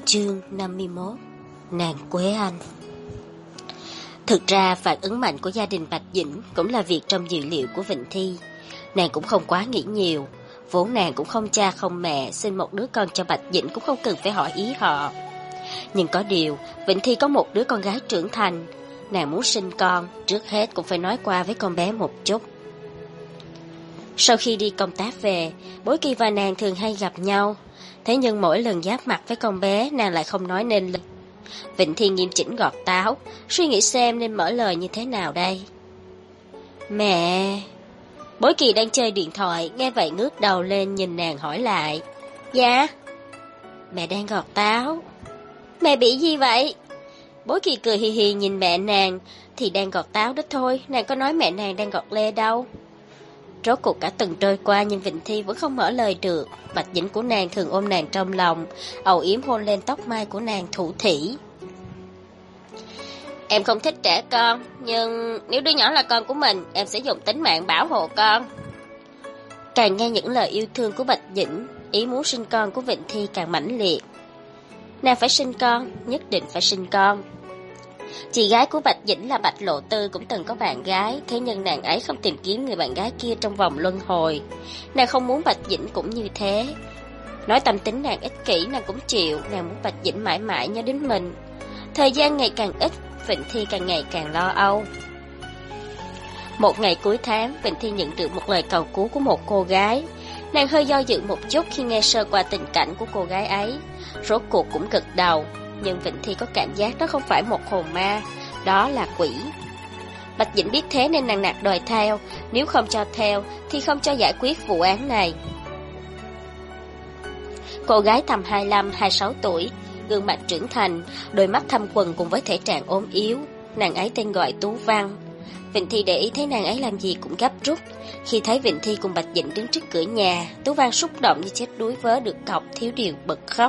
Chương 51. Nàng Quế Anh. Thực ra phản ứng mạnh của gia đình Bạch Dĩnh cũng là việc trong dự liệu của Vịnh Thi. Nàng cũng không quá nghĩ nhiều, vốn nàng cũng không cha không mẹ, sinh một đứa con cho Bạch Dĩnh cũng không cần phải hỏi ý họ. Nhưng có điều, Vịnh Thi có một đứa con gái trưởng thành, nàng muốn sinh con, trước hết cũng phải nói qua với con bé một chút. Sau khi đi công tác về, Bối Kỳ và nàng thường hay gặp nhau. Thế nhưng mỗi lần giáp mặt với con bé, nàng lại không nói nên lời. Vịnh Thi nghiêm chỉnh gọt táo, suy nghĩ xem nên mở lời như thế nào đây. Mẹ... Bối Kỳ đang chơi điện thoại, nghe vậy ngước đầu lên nhìn nàng hỏi lại. Dạ? Mẹ đang gọt táo. Mẹ bị gì vậy? Bối Kỳ cười hì hì nhìn mẹ nàng. Thì đang gọt táo đó thôi, nàng có nói mẹ nàng đang gọt lê đâu. Rốt cuộc cả tuần trôi qua nhưng Vịnh Thi vẫn không mở lời được. Bạch Dĩnh của nàng thường ôm nàng trong lòng, âu yếm hôn lên tóc mai của nàng thủ thỉ. Em không thích trẻ con, nhưng nếu đứa nhỏ là con của mình, em sẽ dùng tính mạng bảo hộ con. Càng nghe những lời yêu thương của Bạch Dĩnh, ý muốn sinh con của Vịnh Thi càng mãnh liệt. Nàng phải sinh con, nhất định phải sinh con. Chị gái của Bạch Dĩnh là Bạch Lộ Tư cũng từng có bạn gái, thế nhưng nàng ấy không tìm kiếm người bạn gái kia trong vòng luân hồi. Nàng không muốn Bạch Dĩnh cũng như thế. Nói tâm tính nàng ích kỷ nàng cũng chịu, nàng muốn Bạch Dĩnh mãi mãi nhớ đến mình. Thời gian ngày càng ít, Vịnh Thi càng ngày càng lo âu. Một ngày cuối tháng, Vịnh Thi nhận được một lời cầu cứu của một cô gái. Nàng hơi do dự một chút khi nghe sơ qua tình cảnh của cô gái ấy. Rốt cuộc cũng gật đầu. Nhưng Vịnh Thi có cảm giác đó không phải một hồn ma, đó là quỷ. Bạch Dĩnh biết thế nên nàng nạt đòi theo, nếu không cho theo thì không cho giải quyết vụ án này. Cô gái tầm 25-26 tuổi, gương mặt trưởng thành, đôi mắt thâm quầng cùng với thể trạng ốm yếu. Nàng ấy tên gọi Tú Văn. Vịnh Thi để ý thấy nàng ấy làm gì cũng gấp rút. Khi thấy Vịnh Thi cùng Bạch Dĩnh đứng trước cửa nhà, Tú Văn xúc động như chết đuối vớ được cọc, thiếu điều bật khóc.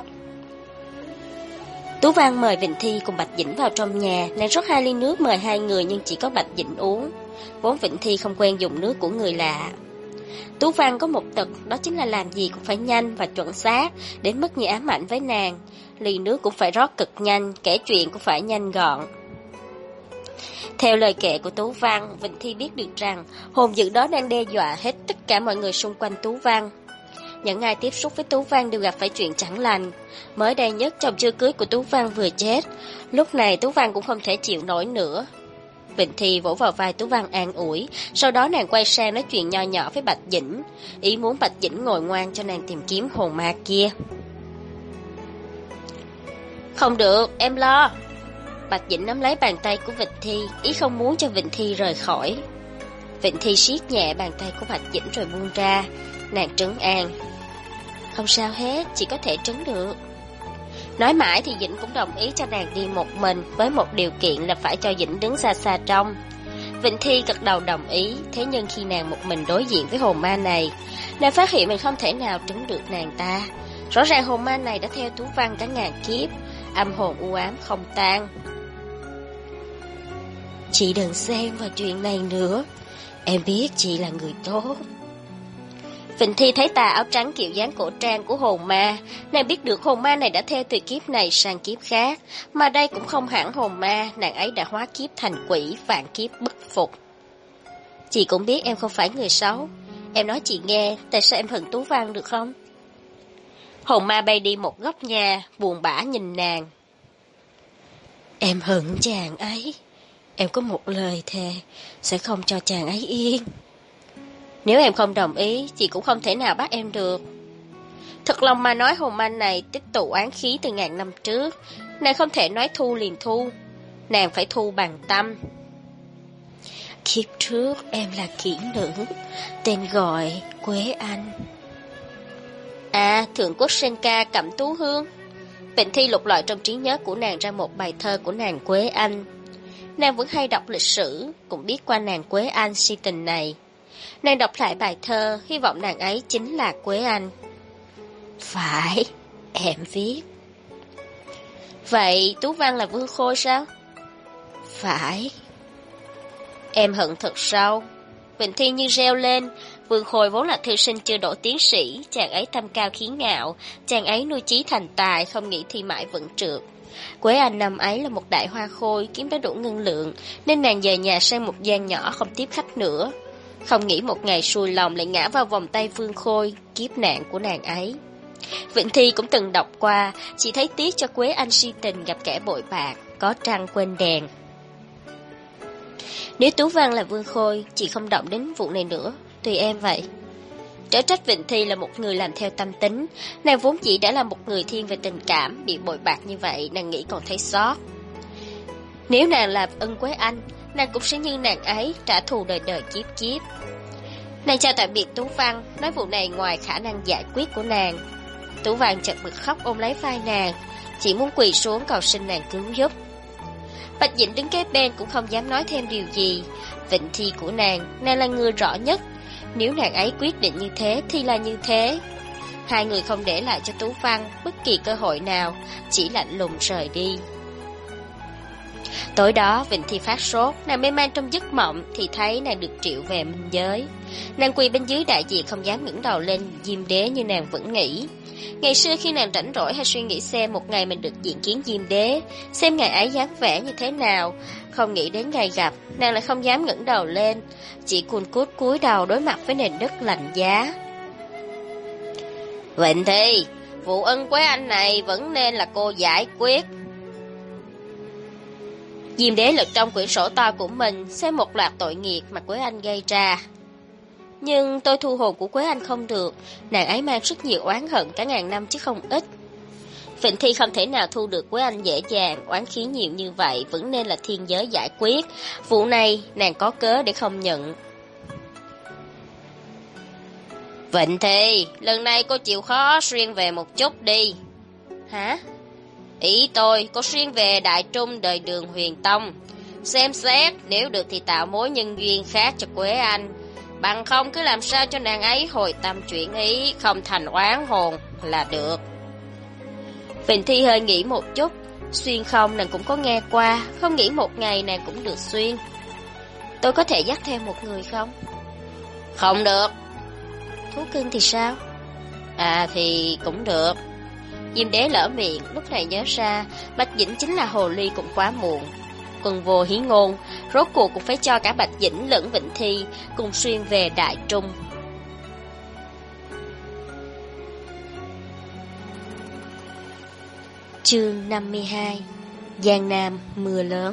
Tú Văn mời Vịnh Thi cùng Bạch Dĩnh vào trong nhà, nàng rót 2 ly nước mời hai người nhưng chỉ có Bạch Dĩnh uống. Vốn Vịnh Thi không quen dùng nước của người lạ. Tú Văn có một tật, đó chính là làm gì cũng phải nhanh và chuẩn xác, đến mức như ám ảnh với nàng. Ly nước cũng phải rót cực nhanh, kể chuyện cũng phải nhanh gọn. Theo lời kể của Tú Văn, Vịnh Thi biết được rằng hồn dữ đó đang đe dọa hết tất cả mọi người xung quanh Tú Văn. Những ai tiếp xúc với Tú Văn đều gặp phải chuyện chẳng lành. Mới đây nhất, chồng chưa cưới của Tú Văn vừa chết. Lúc này Tú Văn cũng không thể chịu nổi nữa. Vịnh Thi vỗ vào vai Tú Văn an ủi. Sau đó nàng quay sang nói chuyện nho nhỏ với Bạch Dĩnh, ý muốn Bạch Dĩnh ngồi ngoan cho nàng tìm kiếm hồn ma kia. Không được, em lo. Bạch Dĩnh nắm lấy bàn tay của Vịnh Thi, ý không muốn cho Vịnh Thi rời khỏi. Vịnh Thi siết nhẹ bàn tay của Bạch Dĩnh rồi buông ra. Nàng trấn an. Không sao hết, chỉ có thể trấn được. Nói mãi thì Dĩnh cũng đồng ý cho nàng đi một mình, với một điều kiện là phải cho Dĩnh đứng xa xa trong. Vịnh Thi gật đầu đồng ý, thế nhưng khi nàng một mình đối diện với hồn ma này, nàng phát hiện mình không thể nào trấn được nàng ta. Rõ ràng hồn ma này đã theo Tú Văn cả ngàn kiếp, âm hồn u ám không tan. Chị đừng xen vào chuyện này nữa, em biết chị là người tốt. Vịnh Thi thấy tà áo trắng kiểu dáng cổ trang của hồn ma, nàng biết được hồn ma này đã theo từ kiếp này sang kiếp khác, mà đây cũng không hẳn hồn ma, nàng ấy đã hóa kiếp thành quỷ, vạn kiếp bất phục. Chị cũng biết em không phải người xấu, em nói chị nghe, tại sao em hận Tú Văn được không? Hồn ma bay đi một góc nhà, buồn bã nhìn nàng. Em hận chàng ấy, em có một lời thề, sẽ không cho chàng ấy yên. Nếu em không đồng ý, chị cũng không thể nào bắt em được. Thật lòng mà nói hồn ma này tích tụ oán khí từ ngàn năm trước. Nàng không thể nói thu liền thu. Nàng phải thu bằng tâm. Kiếp trước em là kỹ nữ, tên gọi Quế Anh. À, Thượng Quốc Sen Ca Cẩm Tú Hương. Vịnh Thi lục lọi trong trí nhớ của nàng ra một bài thơ của nàng Quế Anh. Nàng vẫn hay đọc lịch sử, cũng biết qua nàng Quế Anh si tình này. Nàng đọc lại bài thơ, hy vọng nàng ấy chính là Quế Anh. Phải, em viết. Vậy Tú Văn là Vương Khôi sao? Phải. Em hận thật sâu. Vịnh Thi như reo lên, Vương Khôi vốn là thư sinh chưa đỗ tiến sĩ, chàng ấy tâm cao khí ngạo, chàng ấy nuôi chí thành tài, không nghĩ thi mãi vẫn trượt. Quế Anh năm ấy là một đại hoa khôi, kiếm đã đủ ngân lượng, nên nàng về nhà sang một gian nhỏ không tiếp khách nữa. Không nghĩ một ngày xui lòng lại ngã vào vòng tay Vương Khôi, kiếp nạn của nàng ấy. Vịnh Thi cũng từng đọc qua, chỉ thấy tiếc cho Quế Anh si tình gặp kẻ bội bạc, có trăng quên đèn. Nếu Tú Văn là Vương Khôi, chị không động đến vụ này nữa, tùy em vậy. Trở trách Vịnh Thi là một người làm theo tâm tính, nàng vốn chỉ đã là một người thiên về tình cảm, bị bội bạc như vậy nàng nghĩ còn thấy xót. Nếu nàng là ân Quế Anh, nàng cũng sẽ như nàng ấy trả thù đời đời kiếp kiếp. Nàng chào tạm biệt Tú Văn, nói vụ này ngoài khả năng giải quyết của nàng. Tú Văn chợt bật khóc ôm lấy vai nàng, chỉ muốn quỳ xuống cầu xin nàng cứu giúp. Bạch Dĩnh đứng kế bên cũng không dám nói thêm điều gì. Vịnh Thi của nàng là người rõ nhất. Nếu nàng ấy quyết định như thế thì là như thế. Hai người không để lại cho Tú Văn bất kỳ cơ hội nào, chỉ lạnh lùng rời đi. Tối đó Vịnh Thi phát sốt, nàng mê man trong giấc mộng thì thấy nàng được triệu về minh giới. Nàng quỳ bên dưới đại diện không dám ngẩng đầu lên Diêm Đế như nàng vẫn nghĩ. Ngày xưa khi nàng rảnh rỗi hay suy nghĩ xem một ngày mình được diện kiến Diêm Đế, xem ngày ấy dáng vẻ như thế nào, không nghĩ đến ngày gặp, nàng lại không dám ngẩng đầu lên, chỉ cùn cút cúi đầu đối mặt với nền đất lạnh giá. Vịnh Thi, vụ ân Quế Anh này vẫn nên là cô giải quyết. Diêm Đế lật trong quyển sổ to của mình, xem một loạt tội nghiệp mà Quế Anh gây ra. Nhưng tôi thu hồn của Quế Anh không được, nàng ấy mang rất nhiều oán hận cả ngàn năm chứ không ít. Vịnh Thi không thể nào thu được Quế Anh dễ dàng, oán khí nhiều như vậy vẫn nên là thiên giới giải quyết. Vụ này nàng có cớ để không nhận. Vịnh Thi, lần này cô chịu khó xuyên về một chút đi. Hả? Ý tôi, cô xuyên về Đại Trung đời Đường Huyền Tông. Xem xét, nếu được thì tạo mối nhân duyên khác cho Quế Anh. Bằng không cứ làm sao cho nàng ấy hồi tâm chuyển ý, không thành oán hồn là được. Vịnh Thi hơi nghĩ một chút, xuyên không nàng cũng có nghe qua, không nghĩ một ngày nàng cũng được xuyên. Tôi có thể dắt thêm một người không? Không được. Thú cưng thì sao? À thì cũng được. Diêm Đế lỡ miệng, lúc này nhớ ra Bạch Dĩnh chính là hồ ly cũng quá muộn. Quân vô hí ngôn, rốt cuộc cũng phải cho cả Bạch Dĩnh lẫn Vịnh Thi cùng xuyên về Đại Trung. Chương 52. Giang Nam mưa lớn.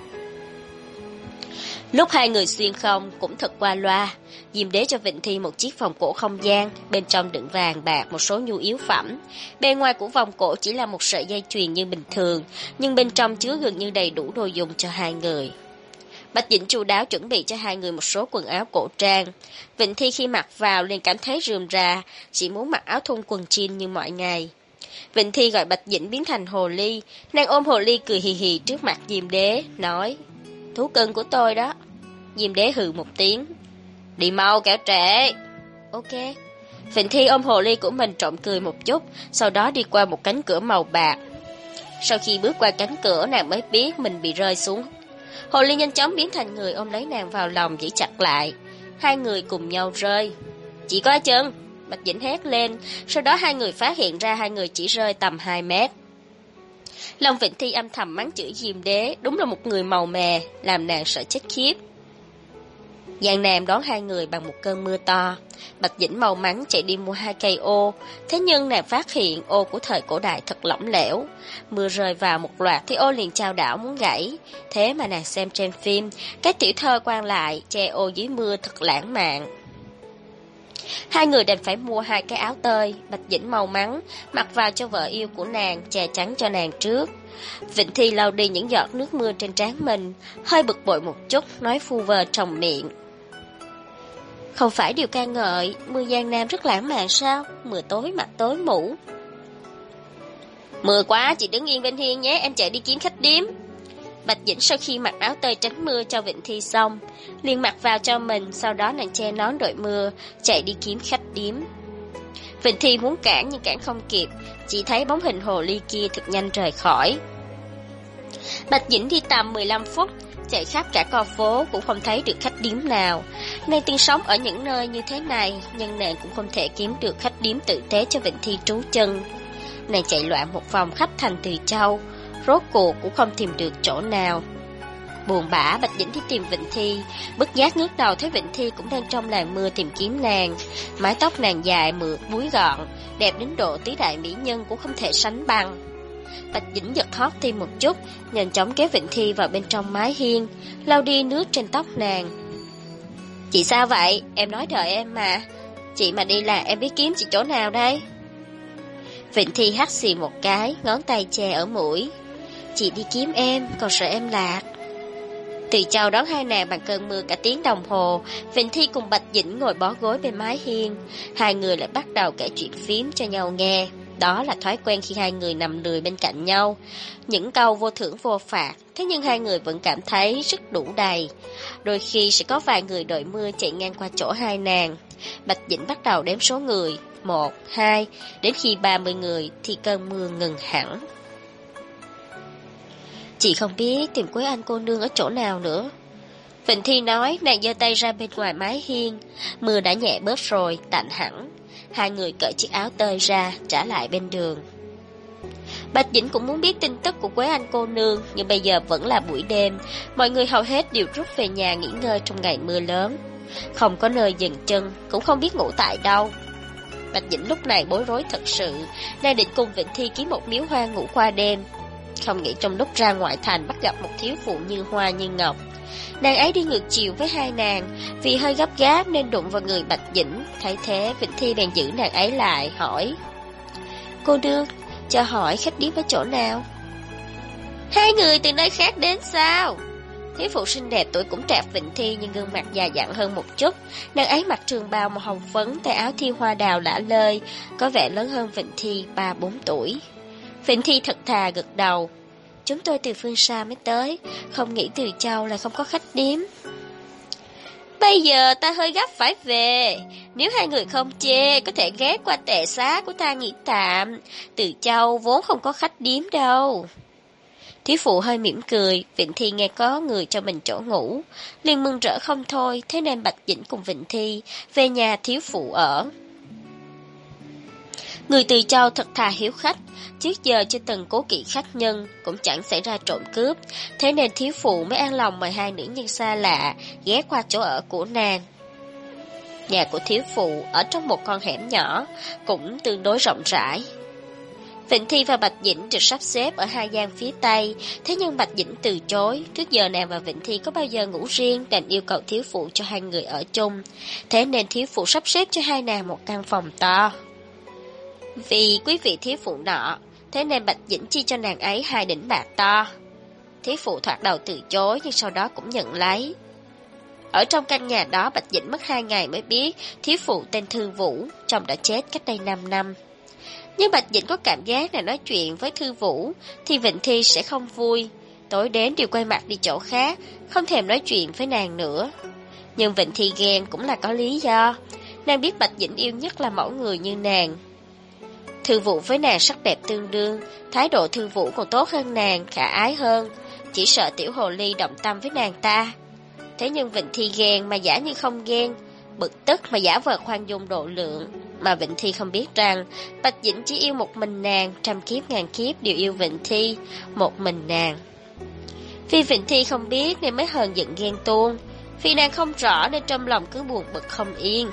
Lúc hai người xuyên không cũng thật qua loa. Diêm Đế cho Vịnh Thi một chiếc vòng cổ không gian, bên trong đựng vàng bạc một số nhu yếu phẩm. Bên ngoài của vòng cổ chỉ là một sợi dây chuyền như bình thường, nhưng bên trong chứa gần như đầy đủ đồ dùng cho hai người. Bạch Dĩnh chu đáo chuẩn bị cho hai người một số quần áo cổ trang. Vịnh Thi khi mặc vào liền cảm thấy rườm rà, chỉ muốn mặc áo thun quần jean như mọi ngày. Vịnh Thi gọi Bạch Dĩnh biến thành hồ ly, nàng ôm hồ ly cười hì hì trước mặt Diêm Đế, nói: Thú cưng của tôi đó. Diêm Đế hừ một tiếng: Đi mau kẻo trễ. Ok. Vịnh Thi ôm hồ ly của mình trộm cười một chút, sau đó đi qua một cánh cửa màu bạc. Sau khi bước qua cánh cửa, nàng mới biết mình bị rơi xuống. Hồ ly nhanh chóng biến thành người ôm lấy nàng vào lòng giữ chặt lại. Hai người cùng nhau rơi. Chỉ có chân. Bạch Dĩnh hét lên, sau đó hai người phát hiện ra hai người chỉ rơi tầm 2 mét. Lòng Vịnh Thi âm thầm mắng chửi Diêm Đế, đúng là một người màu mè, làm nàng sợ chết khiếp. Giang Nam đón hai người bằng một cơn mưa to. Bạch Dĩnh mau mắn chạy đi mua 2 cây ô, thế nhưng nàng phát hiện ô của thời cổ đại thật lỏng lẻo. Mưa rơi vào một loạt thì ô liền chao đảo muốn gãy. Thế mà nàng xem trên phim, cái tiểu thơ quan lại che ô dưới mưa thật lãng mạn. Hai người đành phải mua 2 cái áo tơi. Bạch Dĩnh mau mắn mặc vào cho vợ yêu của nàng, che chắn cho nàng trước. Vịnh Thi lau đi những giọt nước mưa trên trán mình, hơi bực bội một chút, nói phu vơ trong miệng: Không phải điều ca ngợi, mưa Giang Nam rất lãng mạn sao? Mưa tối mặt tối mũ. Mưa quá, chị đứng yên bên hiên nhé, em chạy đi kiếm khách điếm. Bạch Dĩnh sau khi mặc áo tơi tránh mưa cho Vịnh Thi xong, liền mặc vào cho mình, sau đó nàng che nón đội mưa, chạy đi kiếm khách điếm. Vịnh Thi muốn cản nhưng cản không kịp, chỉ thấy bóng hình hồ ly kia thật nhanh rời khỏi. Bạch Dĩnh đi tầm 15 phút, chạy khắp cả con phố cũng không thấy được khách điếm nào. Nàng từng sống ở những nơi như thế này, nhưng nàng cũng không thể kiếm được khách điếm tử tế cho Vịnh Thi trú chân. Nàng chạy loạn một vòng khắp thành Từ Châu, rốt cuộc cũng không tìm được chỗ nào. Buồn bã, Bạch Dĩnh đi tìm Vịnh Thi, bất giác ngước đầu thấy Vịnh Thi cũng đang trong làn mưa tìm kiếm nàng. Mái tóc nàng dài mượt búi gọn, đẹp đến độ tứ đại mỹ nhân cũng không thể sánh bằng. Bạch Dĩnh giật thót tim một chút, nhanh chóng kéo Vịnh Thi vào bên trong mái hiên, lau đi nước trên tóc nàng. Chị sao vậy? Em nói đợi em mà. Chị mà đi là em biết kiếm chị chỗ nào đây? Vịnh Thi hắt xì một cái, ngón tay che ở mũi. Chị đi kiếm em, còn sợ em lạc. Từ Châu đón hai nàng bằng cơn mưa cả tiếng đồng hồ. Vịnh Thi cùng Bạch Dĩnh ngồi bó gối bên mái hiên. Hai người lại bắt đầu kể chuyện phím cho nhau nghe. Đó là thói quen khi hai người nằm lười bên cạnh nhau. Những câu vô thưởng vô phạt, thế nhưng hai người vẫn cảm thấy rất đủ đầy. Đôi khi sẽ có vài người đội mưa chạy ngang qua chỗ hai nàng. Bạch Dĩnh bắt đầu đếm số người, 1, 2, đến khi 30 người thì cơn mưa ngừng hẳn. Chị không biết tìm Quế Anh cô nương ở chỗ nào nữa. Vịnh Thi nói, nàng giơ tay ra bên ngoài mái hiên. Mưa đã nhẹ bớt rồi, tạnh hẳn. Hai người cởi chiếc áo tơi ra, trả lại bên đường. Bạch Dĩnh cũng muốn biết tin tức của Quế Anh cô nương, nhưng bây giờ vẫn là buổi đêm. Mọi người hầu hết đều rút về nhà nghỉ ngơi trong ngày mưa lớn. Không có nơi dừng chân, cũng không biết ngủ tại đâu. Bạch Dĩnh lúc này bối rối thật sự, nàng định cùng Vịnh Thi kiếm một miếu hoang ngủ qua đêm. Không nghĩ trong lúc ra ngoại thành bắt gặp một thiếu phụ như hoa như ngọc. Nàng ấy đi ngược chiều với hai nàng, vì hơi gấp gáp nên đụng vào người Bạch Dĩnh. Thấy thế, Vịnh Thi bèn giữ nàng ấy lại, hỏi: Cô nương, cho hỏi khách điếm ở chỗ nào? Hai người từ nơi khác đến sao? Thiếu phụ xinh đẹp tuổi cũng trạc Vịnh Thi nhưng gương mặt già dặn hơn một chút. Nàng ấy mặc trường bào màu hồng phấn, tay áo thi hoa đào lả lơi, có vẻ lớn hơn Vịnh Thi 3-4 tuổi. Vịnh Thi thật thà gật đầu. Chúng tôi từ phương xa mới tới, không nghĩ Từ Châu là không có khách điếm. Bây giờ ta hơi gấp phải về, nếu hai người không chê, có thể ghé qua tệ xá của ta nghỉ tạm. Từ Châu vốn không có khách điếm đâu. Thiếu phụ hơi mỉm cười, Vịnh Thi nghe có người cho mình chỗ ngủ, liền mừng rỡ không thôi, thế nên Bạch Dĩnh cùng Vịnh Thi về nhà thiếu phụ ở. Người Từ Châu thật thà hiếu khách, trước giờ chưa từng cố kỵ khách nhân, cũng chẳng xảy ra trộm cướp, thế nên thiếu phụ mới an lòng mời hai nữ nhân xa lạ ghé qua chỗ ở của nàng. Nhà của thiếu phụ ở trong một con hẻm nhỏ, cũng tương đối rộng rãi. Vịnh Thi và Bạch Dĩnh được sắp xếp ở hai gian phía Tây, thế nhưng Bạch Dĩnh từ chối. Trước giờ nàng và Vịnh Thi có bao giờ ngủ riêng, đành yêu cầu thiếu phụ cho hai người ở chung, thế nên thiếu phụ sắp xếp cho hai nàng một căn phòng to. Vì quý vị thiếu phụ nọ, thế nên Bạch Dĩnh chi cho nàng ấy 2 đỉnh bạc to. Thiếu phụ thoạt đầu từ chối nhưng sau đó cũng nhận lấy. Ở trong căn nhà đó, Bạch Dĩnh mất 2 ngày mới biết thiếu phụ tên Thư Vũ, chồng đã chết cách đây 5 năm. Nhưng Bạch Dĩnh có cảm giác là nói chuyện với Thư Vũ thì Vịnh Thi sẽ không vui, tối đến đều quay mặt đi chỗ khác, không thèm nói chuyện với nàng nữa. Nhưng Vịnh Thi ghen cũng là có lý do, nàng biết Bạch Dĩnh yêu nhất là mẫu người như nàng. Thư Vũ với nàng sắc đẹp tương đương, thái độ Thư Vũ còn tốt hơn nàng, khả ái hơn, chỉ sợ tiểu hồ ly động tâm với nàng ta. Thế nhưng Vịnh Thi ghen mà giả như không ghen, bực tức mà giả vờ khoan dung độ lượng. Mà Vịnh Thi không biết rằng Bạch Dĩnh chỉ yêu một mình nàng, trăm kiếp ngàn kiếp đều yêu Vịnh Thi, một mình nàng. Vì Vịnh Thi không biết nên mới hờn giận ghen tuông, vì nàng không rõ nên trong lòng cứ buồn bực không yên.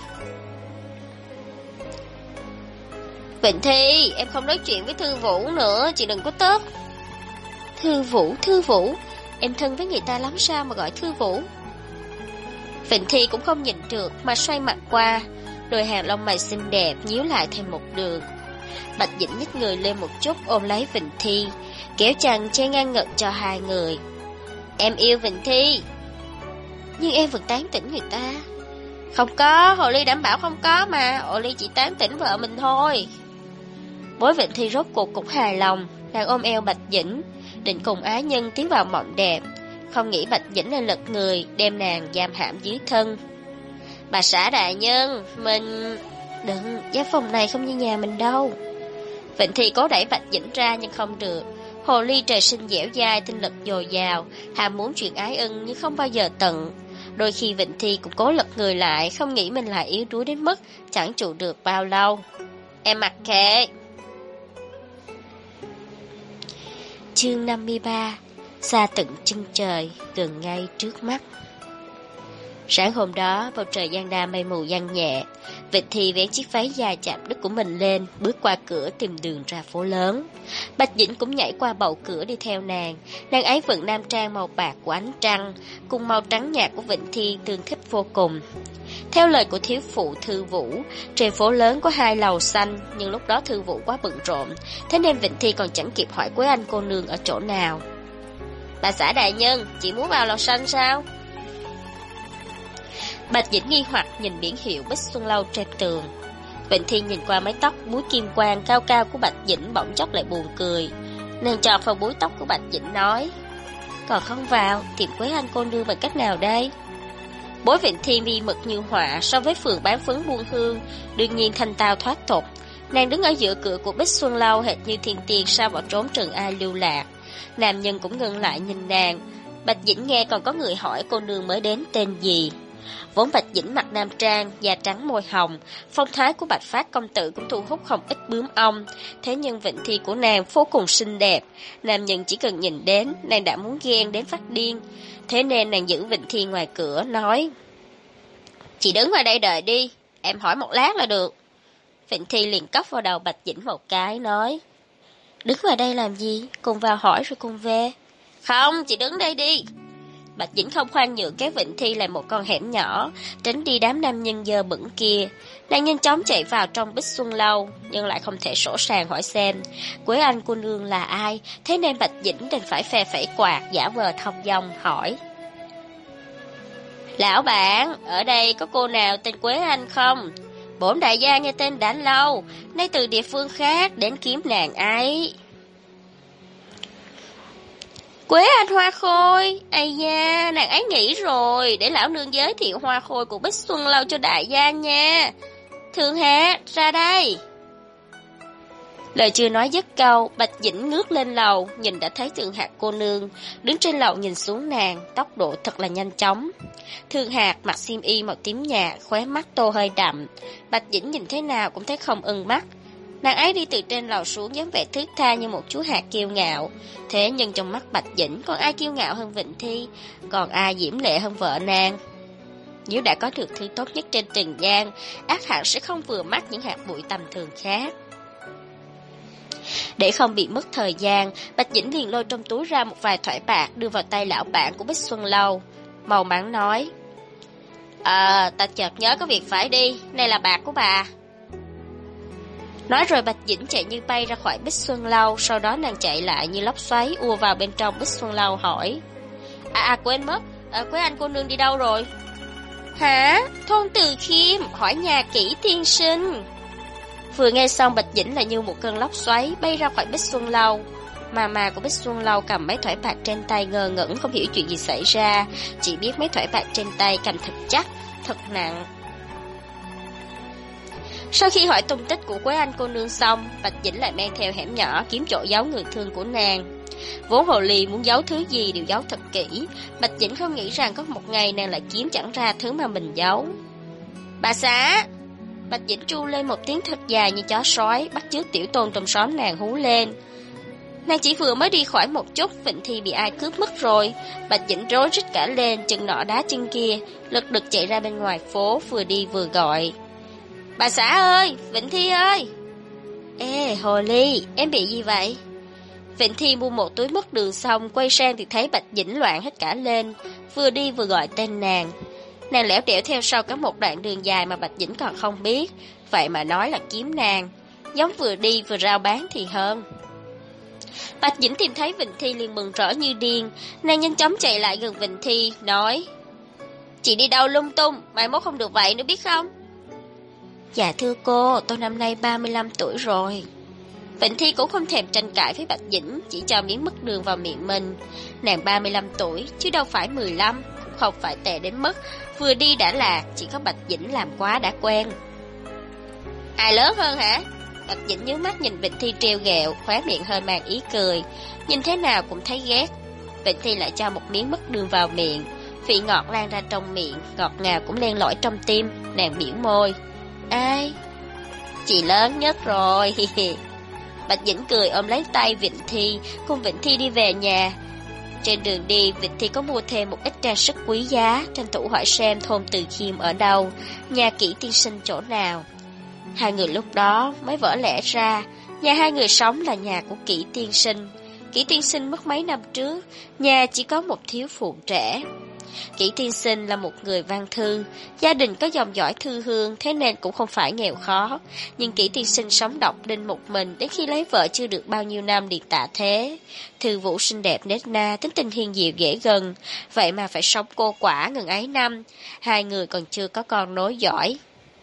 Vịnh Thi, em không nói chuyện với Thư Vũ nữa, chị đừng có tức. Thư Vũ, em thân với người ta lắm sao mà gọi Thư Vũ? Vịnh Thi cũng không nhìn được mà xoay mặt qua, đôi hàng lông mày xinh đẹp nhíu lại thành một đường. Bạch Dĩnh nhích người lên một chút ôm lấy Vịnh Thi, kéo chăn che ngang ngực cho hai người. Em yêu Vịnh Thi. Nhưng em vẫn tán tỉnh người ta. Không có, hồ ly đảm bảo không có mà, hồ ly chỉ tán tỉnh vợ mình thôi. Bối Vịnh Thi rốt cuộc cũng hài lòng, nàng ôm eo Bạch Dĩnh, định cùng ái nhân tiến vào mộng đẹp. Không nghĩ Bạch Dĩnh lại lật người, đem nàng giam hãm dưới thân. Bà xã đại nhân, mình... Đừng, giá phòng này không như nhà mình đâu. Vịnh Thi cố đẩy Bạch Dĩnh ra nhưng không được. Hồ ly trời sinh dẻo dai, tinh lực dồi dào, ham muốn chuyện ái ân nhưng không bao giờ tận. Đôi khi Vịnh Thi cũng cố lật người lại, không nghĩ mình lại yếu đuối đến mức chẳng trụ được bao lâu. Em mặc kệ. Chương 53. Xa tận chân trời, gần ngay trước mắt. Sáng hôm đó, bầu trời giăng đa mây mù giăng nhẹ. Vịnh Thi vén chiếc váy dài chạm đất của mình lên, bước qua cửa tìm đường ra phố lớn. Bạch Dĩnh cũng nhảy qua bậu cửa đi theo nàng. Nàng ấy vận nam trang màu bạc của ánh trăng, cùng màu trắng nhạt của Vịnh Thi tương thích vô cùng. Theo lời của thiếu phụ Thư Vũ, trên phố lớn có 2 lầu xanh, nhưng lúc đó Thư Vũ quá bận rộn, thế nên Vịnh Thi còn chẳng kịp hỏi Quế Anh cô nương ở chỗ nào. Bà xã đại nhân, chị muốn vào lầu xanh sao? Bạch Dĩnh nghi hoặc nhìn biển hiệu Bích Xuân Lâu trên tường. Vịnh Thi nhìn qua mái tóc búi kim quang cao cao của Bạch Dĩnh, bỗng chốc lại buồn cười. Nàng chọt vào búi tóc của Bạch Dĩnh nói: còn không vào, tìm Quế Anh cô nương bằng cách nào đây? Bối Vịnh Thi mi mực như họa, so với phường bán phấn buôn hương đương nhiên thanh tao thoát tục. Nàng đứng ở giữa cửa của Bích Xuân Lâu hệt như thiên tiên sao bỏ trốn trần ai lưu lạc. Nam nhân cũng ngừng lại nhìn nàng. Bạch Dĩnh nghe còn có người hỏi cô nương mới đến tên gì. Vốn Bạch Dĩnh mặc nam trang, da trắng môi hồng, phong thái của Bạch Phát công tử cũng thu hút không ít bướm ong. Thế nhưng Vịnh Thi của nàng vô cùng xinh đẹp, nam nhân chỉ cần nhìn đến, nàng đã muốn ghen đến phát điên. Thế nên nàng giữ Vịnh Thi ngoài cửa, nói: chị đứng ngoài đây đợi đi, em hỏi một lát là được. Vịnh Thi liền cốc vào đầu Bạch Dĩnh một cái, nói: đứng ngoài đây làm gì, cùng vào hỏi rồi cùng về. Không, chị đứng đây đi. Bạch Dĩnh không khoan nhượng kéo Vịnh Thi lại một con hẻm nhỏ, tránh đi đám nam nhân dơ bẩn kia. Nàng nhanh chóng chạy vào trong Bích Xuân Lâu, nhưng lại không thể sổ sàng hỏi xem Quế Anh cô nương là ai, thế nên Bạch Dĩnh đành phải phe phẩy quạt, giả vờ thông dong hỏi: lão bản, ở đây có cô nào tên Quế Anh không? Bổn đại gia nghe tên đã lâu, nay từ địa phương khác đến kiếm nàng ấy. Quế Anh Hoa Khôi, ây da, nàng ấy nghỉ rồi, để lão nương giới thiệu Hoa Khôi của Bích Xuân Lâu cho đại gia nha. Thường Hạ, ra đây. Lời chưa nói dứt câu, Bạch Dĩnh ngước lên lầu, nhìn đã thấy Thường Hạc cô nương, đứng trên lầu nhìn xuống nàng, tốc độ thật là nhanh chóng. Thường Hạc mặc xiêm y màu tím nhạt, khóe mắt tô hơi đậm, Bạch Dĩnh nhìn thế nào cũng thấy không ưng mắt. Nàng ấy đi từ trên lầu xuống dáng vẻ thướt tha như một chú hạt kiêu ngạo. Thế nhưng trong mắt Bạch Dĩnh, còn ai kiêu ngạo hơn Vịnh Thi, còn ai diễm lệ hơn vợ nàng? Nếu đã có được thứ tốt nhất trên trần gian, ác hẳn sẽ không vừa mắt những hạt bụi tầm thường khác. Để không bị mất thời gian, Bạch Dĩnh liền lôi trong túi ra một vài thỏi bạc đưa vào tay lão bản của Bích Xuân Lâu. Màu mắn nói: ta chợt nhớ có việc phải đi, này là bạc của bà. Nói rồi Bạch Dĩnh chạy như bay ra khỏi Bích Xuân Lâu, sau đó nàng chạy lại như lốc xoáy ùa vào bên trong Bích Xuân Lâu hỏi: quên mất, Quế Anh cô nương đi đâu rồi? Hả? Thôn Từ Khiêm, hỏi nhà kỹ tiên sinh. Vừa nghe xong Bạch Dĩnh lại như một cơn lốc xoáy bay ra khỏi Bích Xuân Lâu. Mà của Bích Xuân Lâu cầm mấy thỏi bạc trên tay ngơ ngẩn không hiểu chuyện gì xảy ra, chỉ biết mấy thỏi bạc trên tay cầm thật chắc, thật nặng. Sau khi hỏi tung tích của Quế Anh cô nương xong, Bạch Dĩnh lại men theo hẻm nhỏ kiếm chỗ giấu người thương của nàng. Vốn hồ ly muốn giấu thứ gì đều giấu thật kỹ, Bạch Dĩnh không nghĩ rằng có một ngày nàng lại kiếm chẳng ra thứ mà mình giấu. Bà xã! Bạch Dĩnh tru lên một tiếng thật dài như chó sói, bắt chước tiểu tôn trong xóm nàng hú lên. Nàng chỉ vừa mới đi khỏi một chút, Vịnh Thi bị ai cướp mất rồi. Bạch Dĩnh rối rít cả lên, chân nọ đá chân kia, lật đật chạy ra bên ngoài phố, vừa đi vừa gọi: bà xã ơi, Vịnh Thi ơi! Ê, hồ ly, em bị gì vậy? Vịnh Thi mua một túi mất đường xong, quay sang thì thấy Bạch Dĩnh loạn hết cả lên, vừa đi vừa gọi tên nàng. Nàng lẻo đẻo theo sau cả một đoạn đường dài mà Bạch Dĩnh còn không biết, vậy mà nói là kiếm nàng, giống vừa đi vừa rao bán thì hơn. Bạch Dĩnh tìm thấy Vịnh Thi liền mừng rỡ như điên, nàng nhanh chóng chạy lại gần Vịnh Thi, nói: chị đi đâu lung tung, mai mốt không được vậy nữa biết không? Dạ thưa cô, tôi năm nay 35 tuổi rồi. Vịnh Thi cũng không thèm tranh cãi với Bạch Dĩnh, chỉ cho miếng mứt đường vào miệng mình. Nàng 35 tuổi, chứ đâu phải 15, cũng không phải tệ đến mức vừa đi đã lạc, chỉ có Bạch Dĩnh làm quá đã quen. Ai lớn hơn hả? Bạch Dĩnh nhướng mắt nhìn Vịnh Thi trêu ghẹo, khóe miệng hơi mang ý cười, nhìn thế nào cũng thấy ghét. Vịnh Thi lại cho một miếng mứt đường vào miệng, Vị ngọt lan ra trong miệng, ngọt ngào cũng len lỏi trong tim. Nàng biểu môi. Ai? Chị lớn nhất rồi. Bạch Dĩnh cười ôm lấy tay Vịnh Thi, cùng Vịnh Thi đi về nhà. Trên đường đi, Vịnh Thi có mua thêm một ít trang sức quý giá, tranh thủ hỏi xem thôn Từ Khiêm ở đâu, nhà Kỷ tiên sinh chỗ nào. Hai người lúc đó mới vỡ lẽ ra, nhà hai người sống là nhà của Kỷ tiên sinh. Kỷ tiên sinh mất mấy năm trước, nhà chỉ có một thiếu phụ trẻ. Kỷ tiên sinh là một người văn thư, gia đình có dòng dõi thư hương, thế nên cũng không phải nghèo khó. Nhưng Kỷ tiên sinh sống độc đinh một mình, đến khi lấy vợ chưa được bao nhiêu năm liền tạ thế. Thư Vũ xinh đẹp nết na, tính tình hiền dịu dễ gần, vậy mà phải sống cô quả ngần ấy năm. Hai người còn chưa có con nối dõi.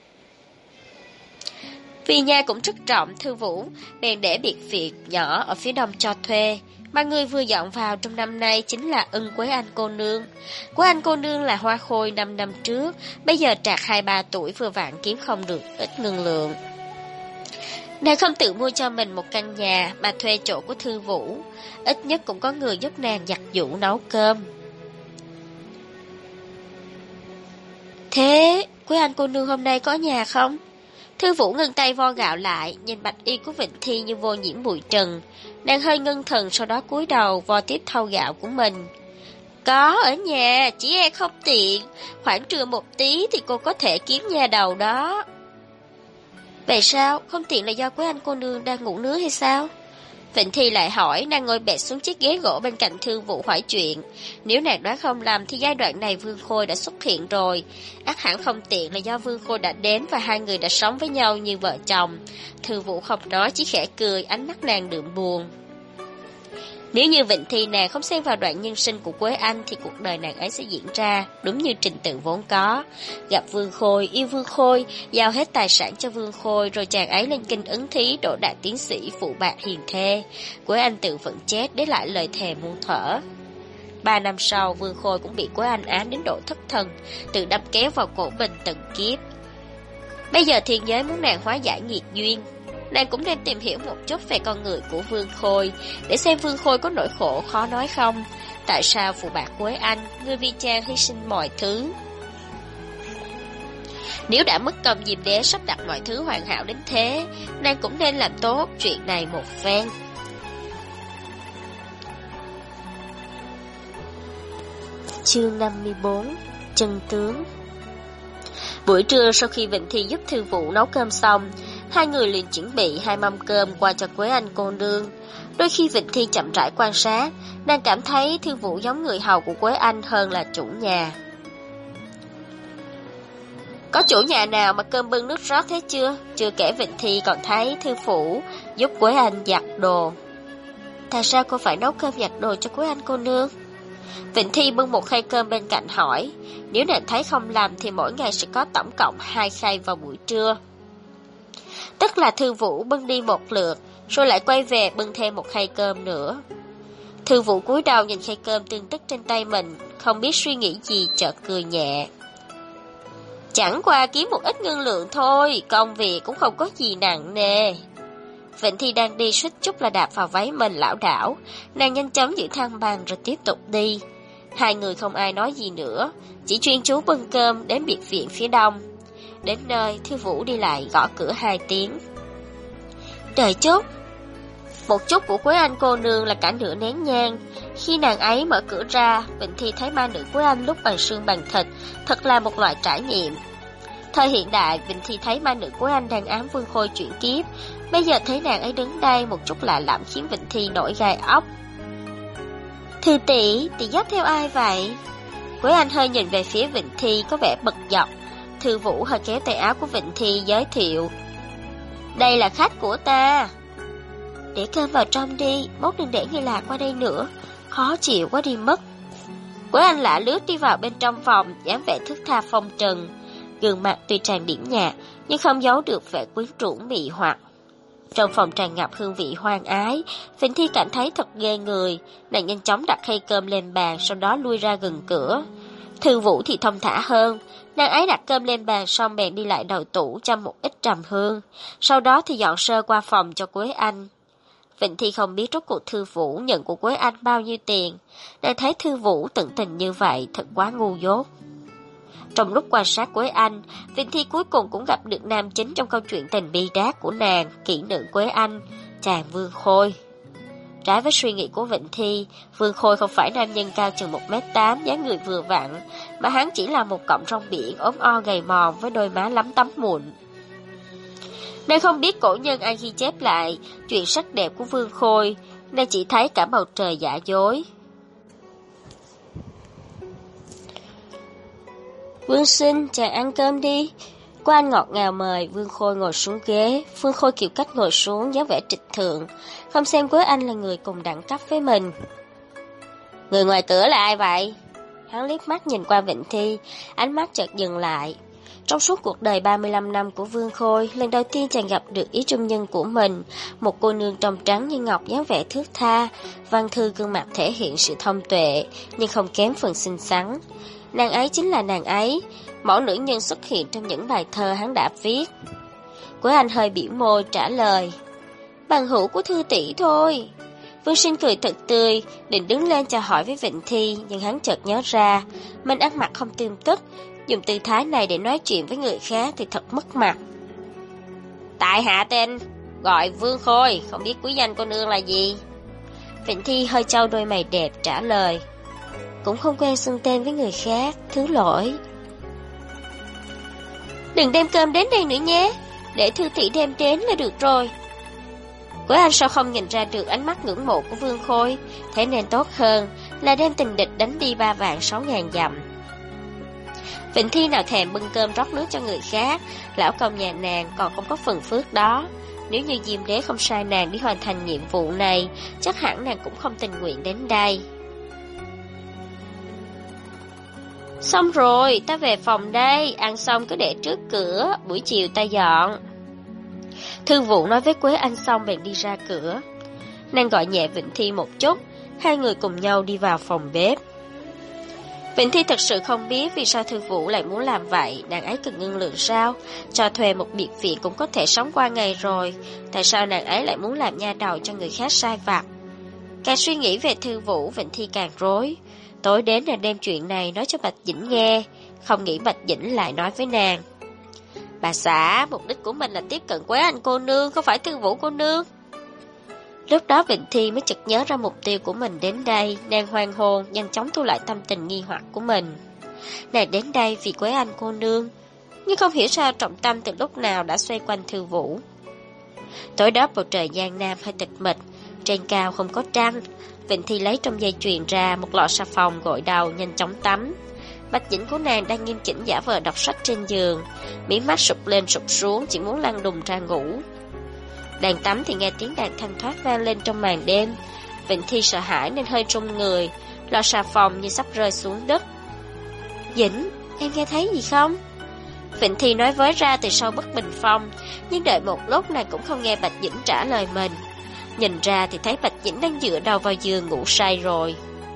Vì nhà cũng rất trọng, Thư Vũ bèn để biệt viện nhỏ ở phía đông cho thuê. Mà người vừa dọn vào trong năm nay chính là Ưng Quế Anh cô nương. Quế Anh cô nương là hoa khôi 5 năm trước, bây giờ trạc 2-3 tuổi vừa vặn kiếm không được ít ngân lượng. Nàng không tự mua cho mình một căn nhà mà thuê chỗ của Thư Vũ, ít nhất cũng có người giúp nàng giặt giũ nấu cơm. Thế Quế Anh cô nương hôm nay có nhà không? Thư Vũ ngưng tay vo gạo lại, nhìn bạch y của Vịnh Thi như vô nhiễm bụi trần. Nàng hơi ngưng thần, sau đó cúi đầu vo tiếp thau gạo của mình. Có ở nhà, chỉ e không tiện. Khoảng trưa một tí thì cô có thể kiếm nhà đầu đó. Vậy sao? Không tiện là do Quế Anh cô nương đang ngủ nướng hay sao? Vịnh Thi lại hỏi, nàng ngồi bệt xuống chiếc ghế gỗ bên cạnh Thư Vũ hỏi chuyện. Nếu nàng đoán không lầm thì giai đoạn này Vương Khôi đã xuất hiện rồi. Ắt hẳn không tiện là do Vương Khôi đã đến và hai người đã sống với nhau như vợ chồng. Thư Vũ không nói, chỉ khẽ cười, ánh mắt nàng đượm buồn. Nếu như Vịnh Thi nàng không xen vào đoạn nhân sinh của Quế Anh thì cuộc đời nàng ấy sẽ diễn ra đúng như trình tự vốn có. Gặp Vương Khôi, yêu Vương Khôi, giao hết tài sản cho Vương Khôi, rồi chàng ấy lên kinh ứng thí, đỗ đạt tiến sĩ, phụ bạc hiền thê. Quế Anh tự vẫn chết, để lại lời thề muôn thuở. 3 năm sau, Vương Khôi cũng bị Quế Anh án đến độ thất thần, tự đâm kéo vào cổ mình từng kiếp. Bây giờ thiên giới muốn nàng hóa giải nghiệt duyên. Nàng cũng nên tìm hiểu một chút về con người của Vương Khôi, để xem Vương Khôi có nỗi khổ khó nói không. Tại sao phụ bạc Quế Anh, người vì chàng hy sinh mọi thứ. Nếu đã mất công Diêm Đế sắp đặt mọi thứ hoàn hảo đến thế, nàng cũng nên làm tốt chuyện này một phen. Chương 54 Chân tướng. Buổi trưa sau khi Vịnh Thi giúp Thư Vũ nấu cơm xong, hai người liền chuẩn bị 2 mâm cơm qua cho Quế Anh cô nương. Đôi khi Vịnh Thi chậm rãi quan sát, nàng cảm thấy Thư Vũ giống người hầu của Quế Anh hơn là chủ nhà. Có chủ nhà nào mà cơm bưng nước rót thế chưa? Chưa kể Vịnh Thi còn thấy Thư Vũ giúp Quế Anh giặt đồ. Tại sao cô phải nấu cơm giặt đồ cho Quế Anh cô nương? Vịnh Thi bưng một khay cơm bên cạnh hỏi. Nếu nàng thấy không lầm thì mỗi ngày sẽ có tổng cộng 2 khay vào buổi trưa. Tức là Thư Vũ bưng đi một lượt, rồi lại quay về bưng thêm một khay cơm nữa. Thư Vũ cúi đầu nhìn khay cơm tương tức trên tay mình, không biết suy nghĩ gì chợt cười nhẹ. Chẳng qua kiếm một ít ngân lượng thôi, công việc cũng không có gì nặng nề. Vịnh Thi đang đi suýt chút là đạp vào váy mình lảo đảo, nàng nhanh chóng giữ thăng bằng rồi tiếp tục đi. Hai người không ai nói gì nữa, chỉ chuyên chú bưng cơm đến biệt viện phía đông. Đến nơi, Thư Vũ đi lại gõ cửa 2 tiếng. Đợi chút. Một chút của Quế Anh cô nương là cả nửa nén nhang. Khi nàng ấy mở cửa ra, Vịnh Thi thấy ma nữ Quế Anh lúc bằng xương bằng thịt, thật là một loại trải nghiệm. Thời hiện đại, Vịnh Thi thấy ma nữ Quế Anh đang ám Vương Khôi chuyển kiếp. Bây giờ thấy nàng ấy đứng đây, một chút lạ lẫm khiến Vịnh Thi nổi gai ốc. Thư tỷ dắt theo ai vậy? Quế Anh hơi nhìn về phía Vịnh Thi có vẻ bực dọc. Thư Vũ hơi kéo tay áo của Vịnh Thi giới thiệu. Đây là khách của ta. Để cơm vào trong đi, mốt đừng để người lạ qua đây nữa, khó chịu quá đi mất. Quế Anh lạ lướt đi vào bên trong phòng, dáng vẻ thướt tha phong trần. Gương mặt tuy tràn điểm nhạt, nhưng không giấu được vẻ quyến rũ mị hoặc. Trong phòng tràn ngập hương vị hoang ái, Vịnh Thi cảm thấy thật ghê người. Nàng nhanh chóng đặt khay cơm lên bàn, sau đó lui ra gần cửa. Thư Vũ thì thông thả hơn. Nàng ấy đặt cơm lên bàn xong bèn đi lại đầu tủ châm một ít trầm hương. Sau đó thì dọn sơ qua phòng cho Quế Anh. Vịnh Thi không biết rốt cuộc Thư Vũ nhận của Quế Anh bao nhiêu tiền. Nàng thấy Thư Vũ tận tình như vậy thật quá ngu dốt. Trong lúc quan sát Quế Anh, Vịnh Thi cuối cùng cũng gặp được nam chính trong câu chuyện tình bi đát của nàng, kỹ nữ Quế Anh, chàng Vương Khôi. Trái với suy nghĩ của Vịnh Thi, Vương Khôi không phải nam nhân cao chừng 1m8, dáng người vừa vặn, mà hắn chỉ là một cọng rong biển ốm o gầy mòn với đôi má lắm tấm mụn. Nàng không biết cổ nhân ai ghi chép lại chuyện sắc đẹp của Vương Khôi, nàng chỉ thấy cả bầu trời giả dối. Vương Sinh, chàng ăn cơm đi. Cô anh ngọt ngào mời Vương Khôi ngồi xuống ghế. Vương Khôi kiều cách ngồi xuống, dáng vẻ trịch thượng, không xem Quế Anh là người cùng đẳng cấp với mình. Người ngoài cửa là ai vậy? Hắn liếc mắt nhìn qua Vịnh Thi, ánh mắt chợt dừng lại. Trong suốt cuộc đời 35 năm của Vương Khôi, lần đầu tiên chàng gặp được ý trung nhân của mình, một cô nương trong trắng như ngọc, dáng vẻ thướt tha, văn thư gương mặt thể hiện sự thông tuệ, nhưng không kém phần xinh xắn. Nàng ấy chính là nàng ấy, mẫu nữ nhân xuất hiện trong những bài thơ hắn đã viết. Quế Anh hơi biểu môi trả lời, bằng hữu của Thư tỷ thôi. Vương Sinh cười thật tươi, định đứng lên chào hỏi với Vịnh Thi, nhưng hắn chợt nhớ ra, mình ăn mặc không tươm tất, dùng tư thái này để nói chuyện với người khác thì thật mất mặt. Tại hạ tên gọi Vương Khôi, không biết quý danh cô nương là gì? Vịnh Thi hơi chau đôi mày đẹp trả lời, cũng không quen xưng tên với người khác, thứ lỗi. Đừng đem cơm đến đây nữa nhé, để Thư tỷ đem đến là được rồi. Quế Anh sao không nhìn ra được ánh mắt ngưỡng mộ của Vương Khôi, thế nên tốt hơn là đem tình địch đánh đi 3.600.000 dặm. Vịnh Thi nào thèm bưng cơm rót nước cho người khác, lão công nhà nàng còn không có phần phước đó. Nếu như Diêm Đế không sai nàng đi hoàn thành nhiệm vụ này, chắc hẳn nàng cũng không tình nguyện đến đây. Xong rồi, ta về phòng đây, ăn xong cứ để trước cửa, buổi chiều ta dọn. Thư Vũ nói với Quế Anh xong bèn đi ra cửa. Nàng gọi nhẹ Vịnh Thi một chút, hai người cùng nhau đi vào phòng bếp. Vịnh Thi thật sự không biết vì sao Thư Vũ lại muốn làm vậy, nàng ấy cần ngân lượng sao, cho thuê một biệt viện cũng có thể sống qua ngày rồi, tại sao nàng ấy lại muốn làm nha đầu cho người khác sai vặt. Càng suy nghĩ về Thư Vũ, Vịnh Thi càng rối. Tối đến nàng đem chuyện này nói cho Bạch Dĩnh nghe, không nghĩ Bạch Dĩnh lại nói với nàng, bà xã, mục đích của mình là tiếp cận Quế Anh cô nương, không phải Thư Vũ cô nương. Lúc đó Vịnh Thi mới chợt nhớ ra mục tiêu của mình đến đây, nàng hoang hồn, nhanh chóng thu lại tâm tình nghi hoặc của mình. Nàng đến đây vì Quế Anh cô nương, nhưng không hiểu sao trọng tâm từ lúc nào đã xoay quanh Thư Vũ. Tối đó bầu trời Giang Nam hơi tịch mịch, trên cao không có trăng. Vịnh Thi lấy trong dây chuyền ra một lọ xà phòng gội đầu nhanh chóng tắm. Bạch Dĩnh của nàng đang nghiêm chỉnh giả vờ đọc sách trên giường, mí mắt sụp lên sụp xuống, chỉ muốn lăn đùng ra ngủ. Đang tắm thì nghe tiếng đàn thanh thoát vang lên trong màn đêm. Vịnh Thi sợ hãi nên hơi run người, lọ xà phòng như sắp rơi xuống đất. Dĩnh, em nghe thấy gì không? Vịnh Thi nói với ra từ sau bức bình phong, nhưng đợi một lúc nàng cũng không nghe Bạch Dĩnh trả lời mình. Nhìn ra thì thấy Bạch Dĩnh đang dựa đầu vào giường ngủ say rồi.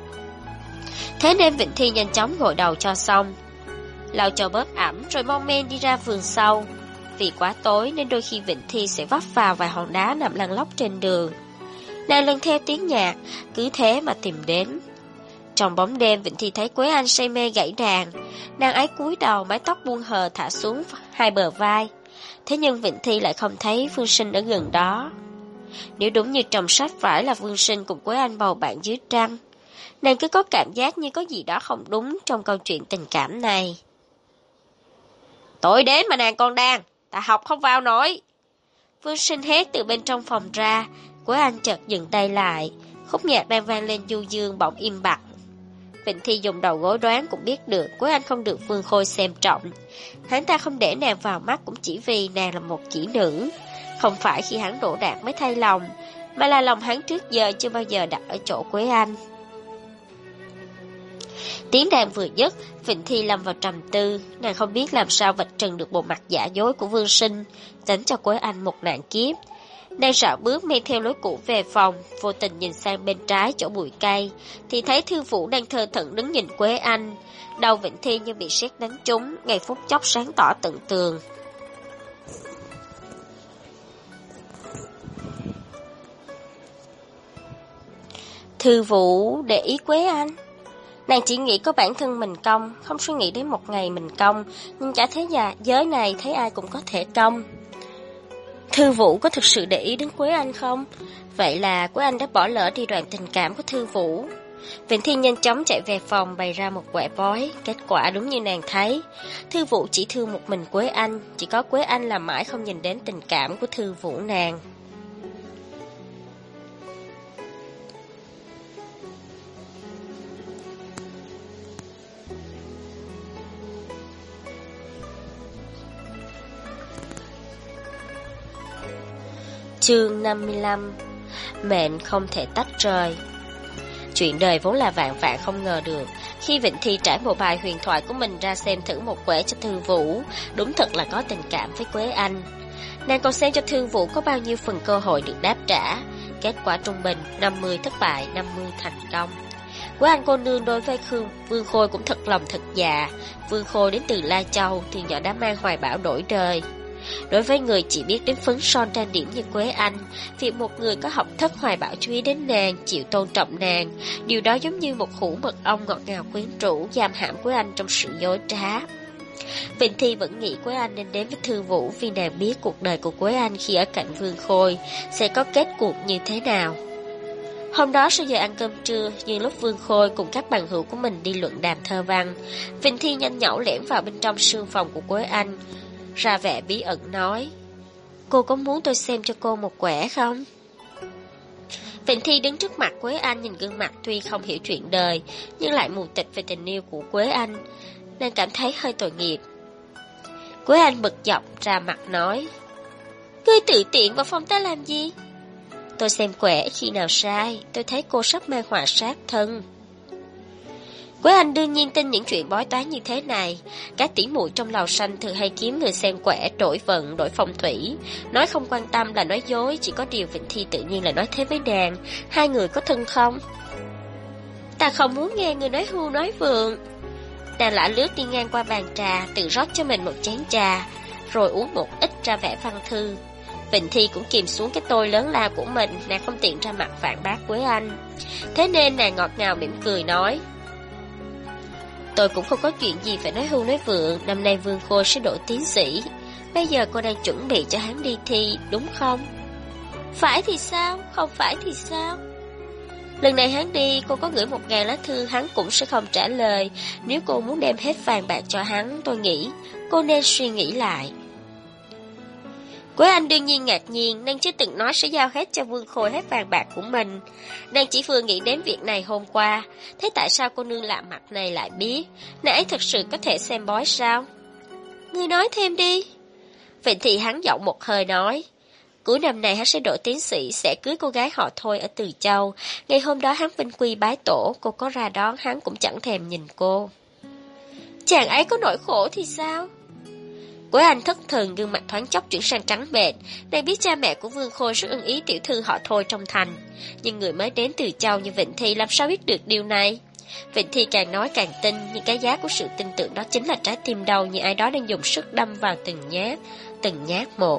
Thế nên Vịnh Thi nhanh chóng gội đầu cho xong, lau cho bớt ẩm rồi mon men đi ra vườn sau. Vì quá tối nên đôi khi Vịnh Thi sẽ vấp vào vài hòn đá nằm lăn lóc trên đường. Nàng lần theo tiếng nhạc, cứ thế mà tìm đến. Trong bóng đêm Vịnh Thi thấy Quế Anh say mê gãy đàn, nàng ấy cúi đầu, mái tóc buông hờ thả xuống hai bờ vai. Thế nhưng Vịnh Thi lại không thấy Vương Sinh ở gần đó. Nếu đúng như trong sách phải là Vương Sinh cùng Quế Anh bầu bạn dưới trăng, nàng cứ có cảm giác như có gì đó không đúng trong câu chuyện tình cảm này. Tối đến mà nàng còn đàn, ta học không vào nổi. Vương Sinh hét từ bên trong phòng ra. Quế Anh chợt dừng tay lại, khúc nhạc đang vang lên du dương bỗng im bặt. Vịnh Thi dùng đầu gối đoán cũng biết được Quế Anh không được Vương Khôi xem trọng. Hắn ta không để nàng vào mắt cũng chỉ vì nàng là một chỉ nữ. Không phải khi hắn đổ đạc mới thay lòng, mà là lòng hắn trước giờ chưa bao giờ đặt ở chỗ Quế Anh. Tiếng đàn vừa dứt, Vịnh Thi lâm vào trầm tư, nàng không biết làm sao vạch trần được bộ mặt giả dối của Vương Sinh, tránh cho Quế Anh một nạn kiếp. Nàng rảo bước men theo lối cũ về phòng, vô tình nhìn sang bên trái chỗ bụi cây, thì thấy Thư Vũ đang thơ thẩn đứng nhìn Quế Anh. Đầu Vịnh Thi như bị sét đánh trúng, ngay phút chốc sáng tỏ tận tường. Thư Vũ để ý Quế Anh. Nàng chỉ nghĩ có bản thân mình công, không suy nghĩ đến một ngày mình công, nhưng cả thế giới này thấy ai cũng có thể công. Thư Vũ có thực sự để ý đến Quế Anh không? Vậy là Quế Anh đã bỏ lỡ đi đoạn tình cảm của Thư Vũ. Vịnh Thi nhanh chóng chạy về phòng bày ra một quẻ bói. Kết quả đúng như nàng thấy, Thư Vũ chỉ thương một mình Quế Anh, chỉ có Quế Anh là mãi không nhìn đến tình cảm của Thư Vũ nàng. Chương 55. Mệnh không thể tách rời. Chuyện đời vốn là vạn vạn không ngờ được. Khi Vịnh Thi trải bộ bài huyền thoại của mình ra xem thử một quẻ cho Thư Vũ, đúng thật là có tình cảm với Quế Anh. Nàng còn xem cho Thư Vũ có bao nhiêu phần cơ hội được đáp trả. Kết quả trung bình 50 thất bại, 50 thành công. Quế Anh cô nương đối với Vương Khôi cũng thật lòng thật dạ. Vương Khôi đến từ Lai Châu thì nhỏ đã mang hoài bão đổi đời. Đối với người chỉ biết đến phấn son trang điểm như Quế Anh, việc một người có học thất hoài bão chú ý đến nàng, chịu tôn trọng nàng, điều đó giống như một hũ mật ong ngọt ngào quyến rũ giam hãm Quế Anh trong sự dối trá. Vịnh Thi vẫn nghĩ Quế Anh nên đến với Thư Vũ vì nàng biết cuộc đời của Quế Anh khi ở cạnh Vương Khôi sẽ có kết cuộc như thế nào. Hôm đó sau giờ ăn cơm trưa, nhưng lúc Vương Khôi cùng các bằng hữu của mình đi luận đàm thơ văn, Vịnh Thi nhanh nhảu lẻn vào bên trong sương phòng của Quế Anh, ra vẻ bí ẩn nói: "Cô có muốn tôi xem cho cô một quẻ không?" Vịnh Thi đứng trước mặt Quế Anh, nhìn gương mặt tuy không hiểu chuyện đời nhưng lại mù tịt về tình yêu của Quế Anh, nên cảm thấy hơi tội nghiệp. Quế Anh bực dọc ra mặt nói: "Ngươi tự tiện vào phòng ta làm gì?" "Tôi xem quẻ khi nào sai, tôi thấy cô sắp mang họa sát thân." Quế Anh đương nhiên tin những chuyện bói toán như thế này. Các tỷ muội trong lầu xanh thường hay kiếm người xem quẻ đổi vận, đổi phong thủy. Nói không quan tâm là nói dối, chỉ có điều Vịnh Thi tự nhiên là nói thế với nàng. Hai người có thân không? "Ta không muốn nghe người nói hưu nói vượng." Nàng lả lướt đi ngang qua bàn trà, tự rót cho mình một chén trà, rồi uống một ít ra vẻ văn thư. Vịnh Thi cũng kìm xuống cái tôi lớn lao của mình, nàng không tiện ra mặt phản bác Quế Anh. Thế nên nàng ngọt ngào mỉm cười nói: "Tôi cũng không có chuyện gì phải nói hưu nói vượng. Năm nay Vương Khôi sẽ đỗ tiến sĩ. Bây giờ cô đang chuẩn bị cho hắn đi thi, đúng không?" "Phải thì sao? Không phải thì sao?" "Lần này hắn đi, cô có gửi 1000 lá thư, hắn cũng sẽ không trả lời. Nếu cô muốn đem hết vàng bạc cho hắn, tôi nghĩ cô nên suy nghĩ lại." Quế Anh đương nhiên ngạc nhiên, nàng chưa từng nói sẽ giao hết cho Vương Khôi hết vàng bạc của mình. Nàng chỉ vừa nghĩ đến việc này hôm qua. Thế tại sao cô nương lạ mặt này lại biết? Nàng ấy thật sự có thể xem bói sao? "Ngươi nói thêm đi." Vịnh Thị hắn giọng một hơi nói: "Cuối năm này hắn sẽ đỗ tiến sĩ, sẽ cưới cô gái họ Thôi ở Từ Châu. Ngày hôm đó hắn vinh quy bái tổ, cô có ra đón hắn cũng chẳng thèm nhìn cô." "Chàng ấy có nỗi khổ thì sao?" Quế Anh thất thần, gương mặt thoáng chốc chuyển sang trắng bệch. Nàng biết cha mẹ của Vương Khôi rất ưng ý tiểu thư họ Thôi trong thành, nhưng người mới đến Từ Châu như Vịnh Thi làm sao biết được điều này. Vịnh Thi càng nói càng tin, nhưng cái giá của sự tin tưởng đó chính là trái tim đau như ai đó đang dùng sức đâm vào từng nhát một.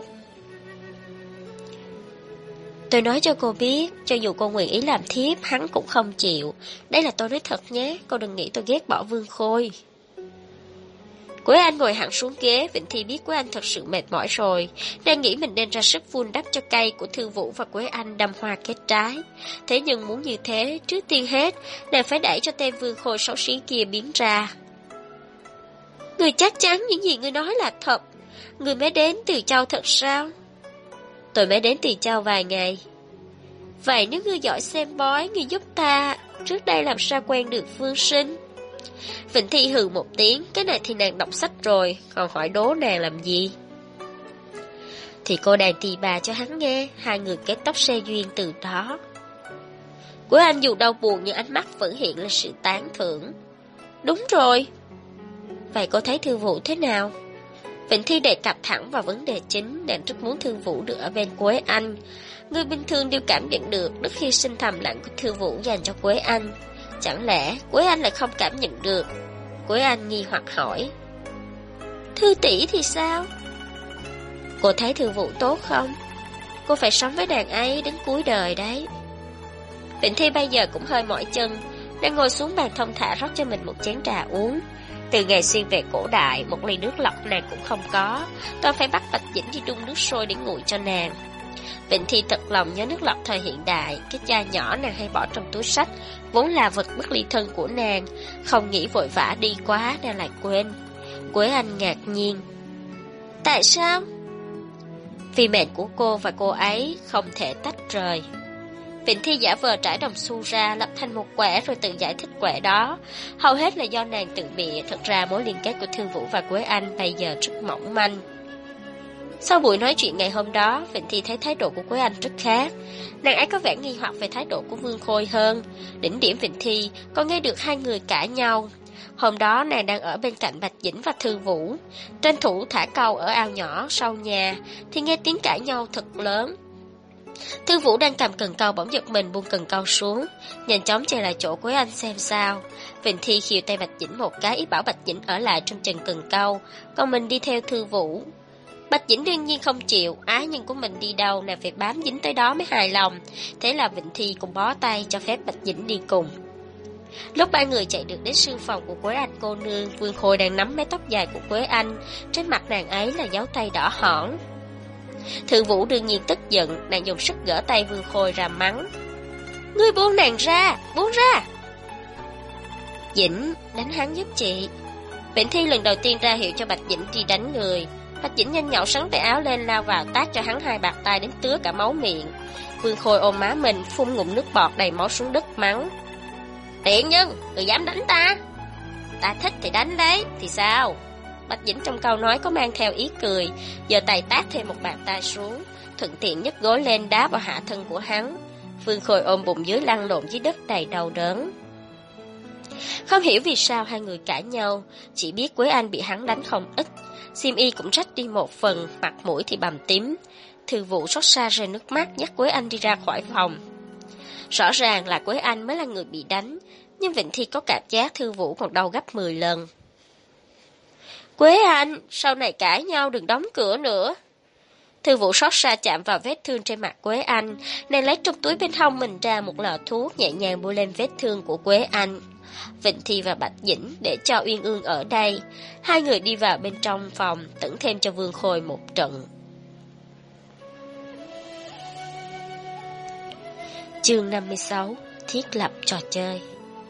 "Tôi nói cho cô biết, cho dù cô nguyện ý làm thiếp, hắn cũng không chịu. Đây là tôi nói thật nhé, cô đừng nghĩ tôi ghét bỏ Vương Khôi." Quế Anh ngồi hẳn xuống ghế. Vịnh Thi biết Quế Anh thật sự mệt mỏi rồi. Nàng nghĩ mình nên ra sức vun đắp cho cây của Thư Vũ và Quế Anh đâm hoa kết trái. Thế nhưng muốn như thế, trước tiên hết, nàng phải đẩy cho tên Vương Khôi xấu xí kia biến ra. "Người chắc chắn những gì người nói là thật? Người mới đến Từ Châu thật sao?" "Tôi mới đến Từ Châu vài ngày." "Vậy nếu ngươi giỏi xem bói, ngươi giúp ta. Trước đây làm sao quen được Phương Sinh?" Vịnh Thi hừ một tiếng, cái này thì nàng đọc sách rồi, còn hỏi đố nàng làm gì? "Thì cô đàn tỳ bà cho hắn nghe." Hai người kết tóc xe duyên từ đó. Quế Anh dù đau buồn nhưng ánh mắt vẫn hiện lên sự tán thưởng. "Đúng rồi." "Vậy cô thấy Thư Vũ thế nào?" Vịnh Thi đề cập thẳng vào vấn đề chính. Nàng rất muốn Thư Vũ được ở bên Quế Anh. Người bình thường đều cảm nhận được đức hy sinh thầm lặng của Thư Vũ dành cho Quế Anh. Chẳng lẽ Quế Anh lại không cảm nhận được? Quế Anh nghi hoặc hỏi: "Thư tỷ thì sao?" "Cô thấy Thư Vũ tốt không? Cô phải sống với nàng ấy đến cuối đời đấy." Vịnh Thi bây giờ cũng hơi mỏi chân, đang ngồi xuống bàn thong thả rót cho mình một chén trà uống. Từ ngày xuyên về cổ đại, một ly nước lọc nàng cũng không có, toàn phải bắt Bạch Dĩnh đi đun nước sôi để nguội cho nàng. Vịnh Thi thật lòng nhớ nước lọc thời hiện đại, cái chai nhỏ nàng hay bỏ trong túi xách, vốn là vật bất ly thân của nàng, không nghĩ vội vã đi quá nàng lại quên. Quế Anh ngạc nhiên. Tại sao? Vì mệnh của cô và cô ấy không thể tách rời. Vịnh Thi giả vờ trải đồng xu ra, lập thành một quẻ rồi tự giải thích quẻ đó. Hầu hết là do nàng tự bịa, thật ra mối liên kết của Thư Vũ và Quế Anh bây giờ rất mỏng manh. Sau buổi nói chuyện ngày hôm đó, Vịnh Thi thấy thái độ của Quế Anh rất khác. Nàng ấy có vẻ nghi hoặc về thái độ của Vương Khôi hơn. Đỉnh điểm Vịnh Thi còn nghe được hai người cãi nhau. Hôm đó nàng đang ở bên cạnh Bạch Dĩnh và Thư Vũ, tranh thủ thả câu ở ao nhỏ sau nhà, thì nghe tiếng cãi nhau thật lớn. Thư Vũ đang cầm cần câu bỗng giật mình buông cần câu xuống, nhanh chóng chạy lại chỗ Quế Anh xem sao. Vịnh Thi khều tay Bạch Dĩnh một cái, ý bảo Bạch Dĩnh ở lại trong chân cần câu, còn mình đi theo Thư Vũ. Bạch Dĩnh đương nhiên không chịu, ái nhân của mình đi đâu nàng phải bám dính tới đó mới hài lòng. Thế là Vịnh Thi cũng bó tay cho phép Bạch Dĩnh đi cùng. Lúc ba người chạy được đến sương phòng của Quế Anh cô nương, Vương Khôi đang nắm mái tóc dài của Quế Anh, trên mặt nàng ấy là dấu tay đỏ hỏn. Thư Vũ đương nhiên tức giận, nàng dùng sức gỡ tay Vương Khôi ra mắng. Ngươi buông nàng ra, buông ra. Dĩnh, đánh hắn giúp chị. Vịnh Thi lần đầu tiên ra hiệu cho Bạch Dĩnh đi đánh người. Bạch Dĩnh nhanh nhậu sắn tay áo lên lao vào tát cho hắn hai bạt tay đến tứa cả máu miệng. Vương Khôi ôm má mình, phun ngụm nước bọt đầy máu xuống đất mắng. Tiện nhân, người dám đánh ta? Ta thích thì đánh đấy, thì sao? Bạch Dĩnh trong câu nói có mang theo ý cười, giờ tay tát thêm một bàn tay xuống, thuận tiện nhấc gối lên đá vào hạ thân của hắn. Vương Khôi ôm bụng dưới lăn lộn dưới đất đầy đau đớn. Không hiểu vì sao hai người cãi nhau, chỉ biết Quế Anh bị hắn đánh không ít, xiêm y cũng rách đi một phần, mặt mũi thì bầm tím. Thư Vũ xót xa rơi nước mắt dắt Quế Anh đi ra khỏi phòng. Rõ ràng là Quế Anh mới là người bị đánh, nhưng Vịnh Thi có cảm giác Thư Vũ còn đau gấp 10 lần. Quế Anh, sau này cãi nhau đừng đóng cửa nữa. Thư Vũ xót xa chạm vào vết thương trên mặt Quế Anh, nàng lấy trong túi bên hông mình ra một lọ thuốc nhẹ nhàng bôi lên vết thương của Quế Anh. Vịnh Thi và Bạch Dĩnh để cho Uyên Ương ở đây, hai người đi vào bên trong phòng, tẩn thêm cho Vương Khôi một trận. Chương 56: Thiết lập trò chơi.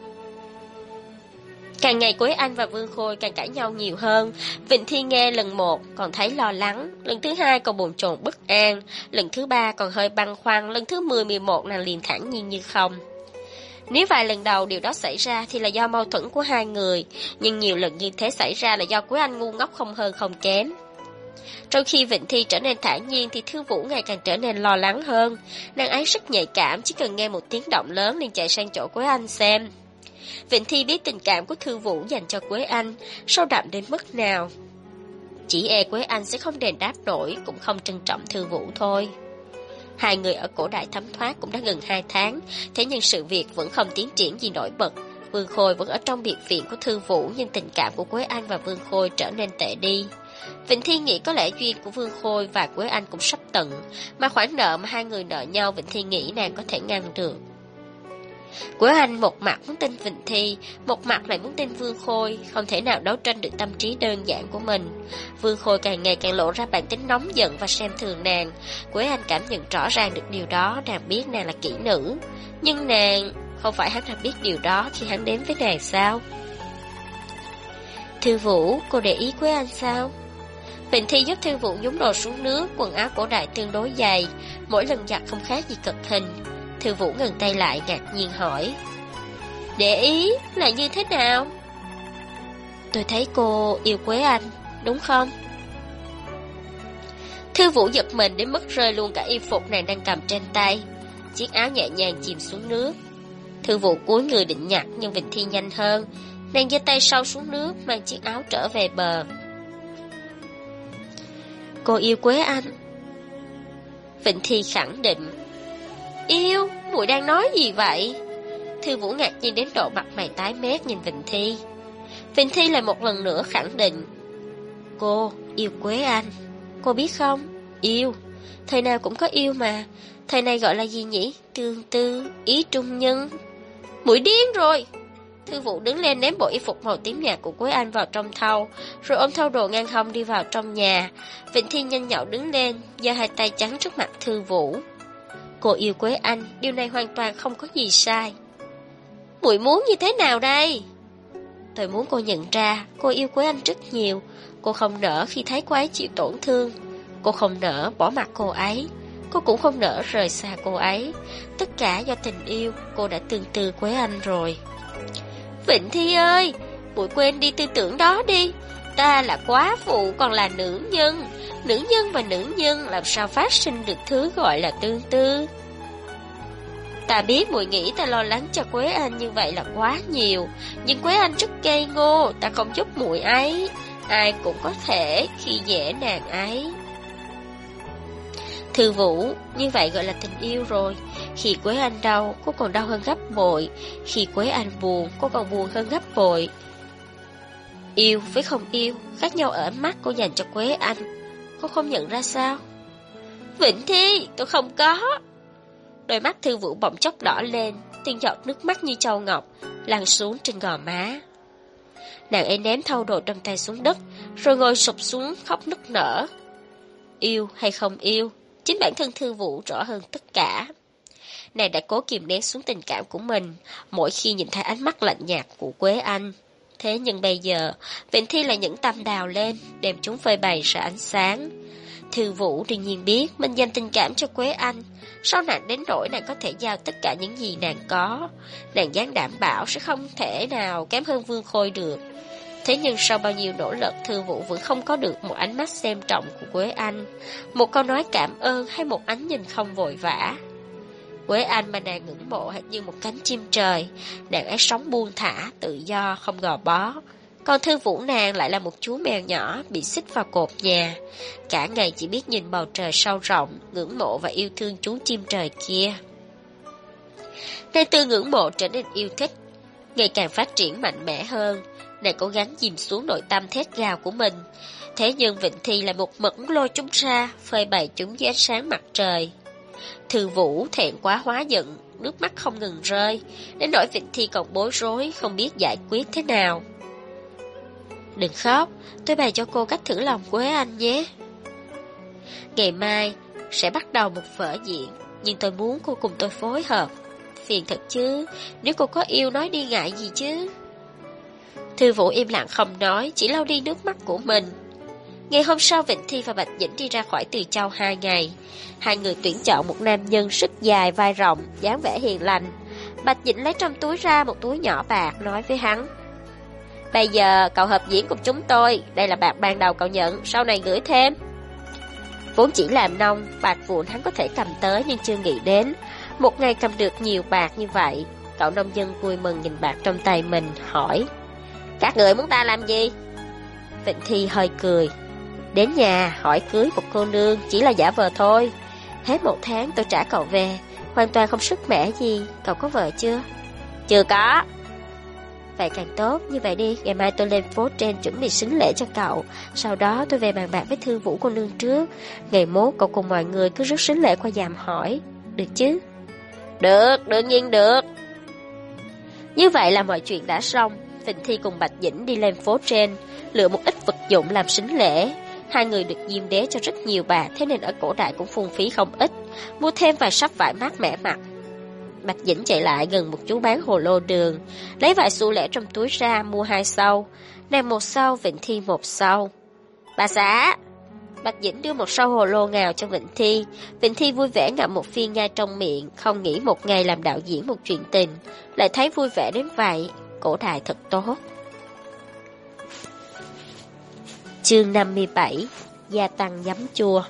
Càng ngày Quế Anh và Vương Khôi càng cãi nhau nhiều hơn. Vịnh Thi nghe lần một còn thấy lo lắng, lần thứ hai còn bồn chồn bất an, lần thứ ba còn hơi băn khoăn, lần thứ 10, 11 nàng liền thản nhiên như không. Nếu vài lần đầu điều đó xảy ra thì là do mâu thuẫn của hai người, nhưng nhiều lần như thế xảy ra là do Quế Anh ngu ngốc không hơn không kém. Trong khi Vịnh Thi trở nên thản nhiên thì Thư Vũ ngày càng trở nên lo lắng hơn. Nàng ấy rất nhạy cảm, chỉ cần nghe một tiếng động lớn liền chạy sang chỗ Quế Anh xem. Vịnh Thi biết tình cảm của Thư Vũ dành cho Quế Anh sâu đậm đến mức nào. Chỉ e Quế Anh sẽ không đền đáp nổi, cũng không trân trọng Thư Vũ thôi. Hai người ở cổ đại thấm thoát cũng đã gần 2 tháng, thế nhưng sự việc vẫn không tiến triển gì nổi bật. Vương Khôi vẫn ở trong biệt viện của Thư Vũ, nhưng tình cảm của Quế Anh và Vương Khôi trở nên tệ đi. Vịnh Thi nghĩ có lẽ duyên của Vương Khôi và Quế Anh cũng sắp tận, mà khoản nợ mà hai người nợ nhau Vịnh Thi nghĩ nàng có thể ngăn được. Quế Anh một mặt muốn tin Vịnh Thi, một mặt lại muốn tin Vương Khôi, không thể nào đấu tranh được tâm trí đơn giản của mình. Vương Khôi càng ngày càng lộ ra bản tính nóng giận và xem thường nàng. Quế Anh cảm nhận rõ ràng được điều đó, nàng biết nàng là kỹ nữ. Nhưng nàng, không phải hắn đã biết điều đó khi hắn đến với nàng sao? Thư Vũ, cô để ý Quế Anh sao? Vịnh Thi giúp Thư Vũ nhúng đồ xuống nước, quần áo cổ đại tương đối dày, mỗi lần giặt không khác gì cực hình. Thư Vũ ngừng tay lại ngạc nhiên hỏi. Để ý là như thế nào? Tôi thấy cô yêu Quế Anh, đúng không? Thư Vũ giật mình đến mức rơi luôn cả y phục nàng đang cầm trên tay. Chiếc áo nhẹ nhàng chìm xuống nước. Thư Vũ cúi người định nhặt, nhưng Vịnh Thi nhanh hơn. Nàng giơ tay sâu xuống nước, mang chiếc áo trở về bờ. Cô yêu Quế Anh? Vịnh Thi khẳng định. Yêu? Muội đang nói gì vậy? Thư Vũ ngạc nhiên đến độ mặt mày tái mét nhìn Vịnh Thi. Vịnh Thi lại một lần nữa khẳng định. Cô yêu Quế Anh. Cô biết không? Yêu. Thời nào cũng có yêu mà. Thời này gọi là gì nhỉ? Tương tư, ý trung nhân. Muội điên rồi. Thư Vũ đứng lên ném bộ y phục màu tím nhạt của Quế Anh vào trong thau, rồi ôm thau đồ ngang hông đi vào trong nhà. Vịnh Thi nhanh nhậu đứng lên, giơ hai tay trắng trước mặt Thư Vũ. Cô yêu Quế Anh, điều này hoàn toàn không có gì sai. Muội muốn như thế nào đây? Tôi muốn cô nhận ra cô yêu Quế Anh rất nhiều. Cô không nỡ khi thấy cô ấy chịu tổn thương. Cô không nỡ bỏ mặc cô ấy. Cô cũng không nỡ rời xa cô ấy. Tất cả do tình yêu. Cô đã tương tư Quế Anh rồi. Vịnh Thi ơi, muội quên đi tư tưởng đó đi. Ta là quá phụ còn là nữ nhân. Nữ nhân và nữ nhân làm sao phát sinh được thứ gọi là tương tư? Ta biết muội nghĩ ta lo lắng cho Quế Anh như vậy là quá nhiều, nhưng Quế Anh rất ngây ngô, ta không giúp muội ấy. Ai cũng có thể khi dễ nàng ấy. Thư Vũ, như vậy gọi là tình yêu rồi. Khi Quế Anh đau, cô còn đau hơn gấp bội. Khi Quế Anh buồn, cô còn buồn hơn gấp bội. Yêu với không yêu, khác nhau ở ánh mắt cô dành cho Quế Anh. Cô không nhận ra sao? Vịnh Thi, tôi không có. Đôi mắt Thư Vũ bỗng chốc đỏ lên, từng giọt nước mắt như châu ngọc lăn xuống trên gò má. Nàng ấy ném thau đồ trong tay xuống đất, rồi ngồi sụp xuống khóc nức nở. Yêu hay không yêu, chính bản thân Thư Vũ rõ hơn tất cả. Nàng đã cố kìm nén xuống tình cảm của mình mỗi khi nhìn thấy ánh mắt lạnh nhạt của Quế Anh. Thế nhưng bây giờ, Vịnh Thi lại những tâm đào lên, đem chúng phơi bày ra ánh sáng. Thư Vũ đương nhiên biết mình dành tình cảm cho Quế Anh. Sau nàng đến nỗi nàng có thể giao tất cả những gì nàng có. Nàng dám đảm bảo sẽ không thể nào kém hơn Vương Khôi được. Thế nhưng sau bao nhiêu nỗ lực, Thư Vũ vẫn không có được một ánh mắt xem trọng của Quế Anh, một câu nói cảm ơn hay một ánh nhìn không vội vã. Quế Anh mà nàng ngưỡng mộ hệt như một cánh chim trời, nàng ấy sống buông thả, tự do, không gò bó. Còn Thư Vũ nàng lại là một chú mèo nhỏ bị xích vào cột nhà, cả ngày chỉ biết nhìn bầu trời sâu rộng, ngưỡng mộ và yêu thương chú chim trời kia. Nàng từ ngưỡng mộ trở nên yêu thích, ngày càng phát triển mạnh mẽ hơn. Nàng cố gắng chìm xuống nội tâm thét gào của mình. Thế nhưng Vịnh Thi lại một mực lôi chúng ra, phơi bày chúng dưới ánh sáng mặt trời. Thư Vũ thẹn quá hóa giận, nước mắt không ngừng rơi, đến nỗi Vịnh Thi còn bối rối, không biết giải quyết thế nào. Đừng khóc, tôi bày cho cô cách thử lòng Quế Anh nhé. Ngày mai sẽ bắt đầu một vở diễn, nhưng tôi muốn cô cùng tôi phối hợp. Phiền thật chứ, nếu cô có yêu nói đi ngại gì chứ. Thư Vũ im lặng không nói, chỉ lau đi nước mắt của mình. Ngày hôm sau, Vịnh Thi và Bạch Dĩnh đi ra khỏi Từ Châu 2 ngày. Hai người tuyển chọn một nam nhân sức dài, vai rộng, dáng vẻ hiền lành. Bạch Dĩnh lấy trong túi ra một túi nhỏ bạc, nói với hắn: Bây giờ cậu hợp diễn cùng chúng tôi, đây là bạc ban đầu cậu nhận, sau này gửi thêm. Vốn chỉ làm nông, bạc vụn hắn có thể cầm tới nhưng chưa nghĩ đến một ngày cầm được nhiều bạc như vậy. Cậu nông dân vui mừng nhìn bạc trong tay mình, hỏi: Các người muốn ta làm gì? Vịnh Thi hơi cười: Đến nhà hỏi cưới một cô nương, chỉ là giả vờ thôi. Hết 1 tháng tôi trả cậu về, hoàn toàn không sức mẻ gì. Cậu có vợ chưa? Chưa có. Vậy càng tốt, như vậy đi, ngày mai tôi lên phố trên chuẩn bị sính lễ cho cậu. Sau đó tôi về bàn bạc với Thư Vũ cô nương trước. Ngày mốt cậu cùng mọi người cứ rước sính lễ qua dạm hỏi, được chứ? Được, đương nhiên được. Như vậy là mọi chuyện đã xong. Vịnh Thi cùng Bạch Dĩnh đi lên phố trên, lựa một ít vật dụng làm sính lễ. Hai người được Diêm Đế cho rất nhiều bạc, thế nên ở cổ đại cũng phung phí không ít, mua thêm vài sắp vải mát mẻ mặc. Bạch Dĩnh chạy lại gần một chú bán hồ lô đường, lấy vài xu lẻ trong túi ra, mua 2 sâu. Nàng 1 sâu, Vịnh Thi 1 sâu. Bà xã! Bạch Dĩnh đưa 1 sâu hồ lô ngào cho Vịnh Thi. Vịnh Thi vui vẻ ngậm một viên nhai trong miệng, không nghĩ một ngày làm đạo diễn một chuyện tình lại thấy vui vẻ đến vậy. Cổ đại thật tốt. Chương 57: Gia tăng giấm chua.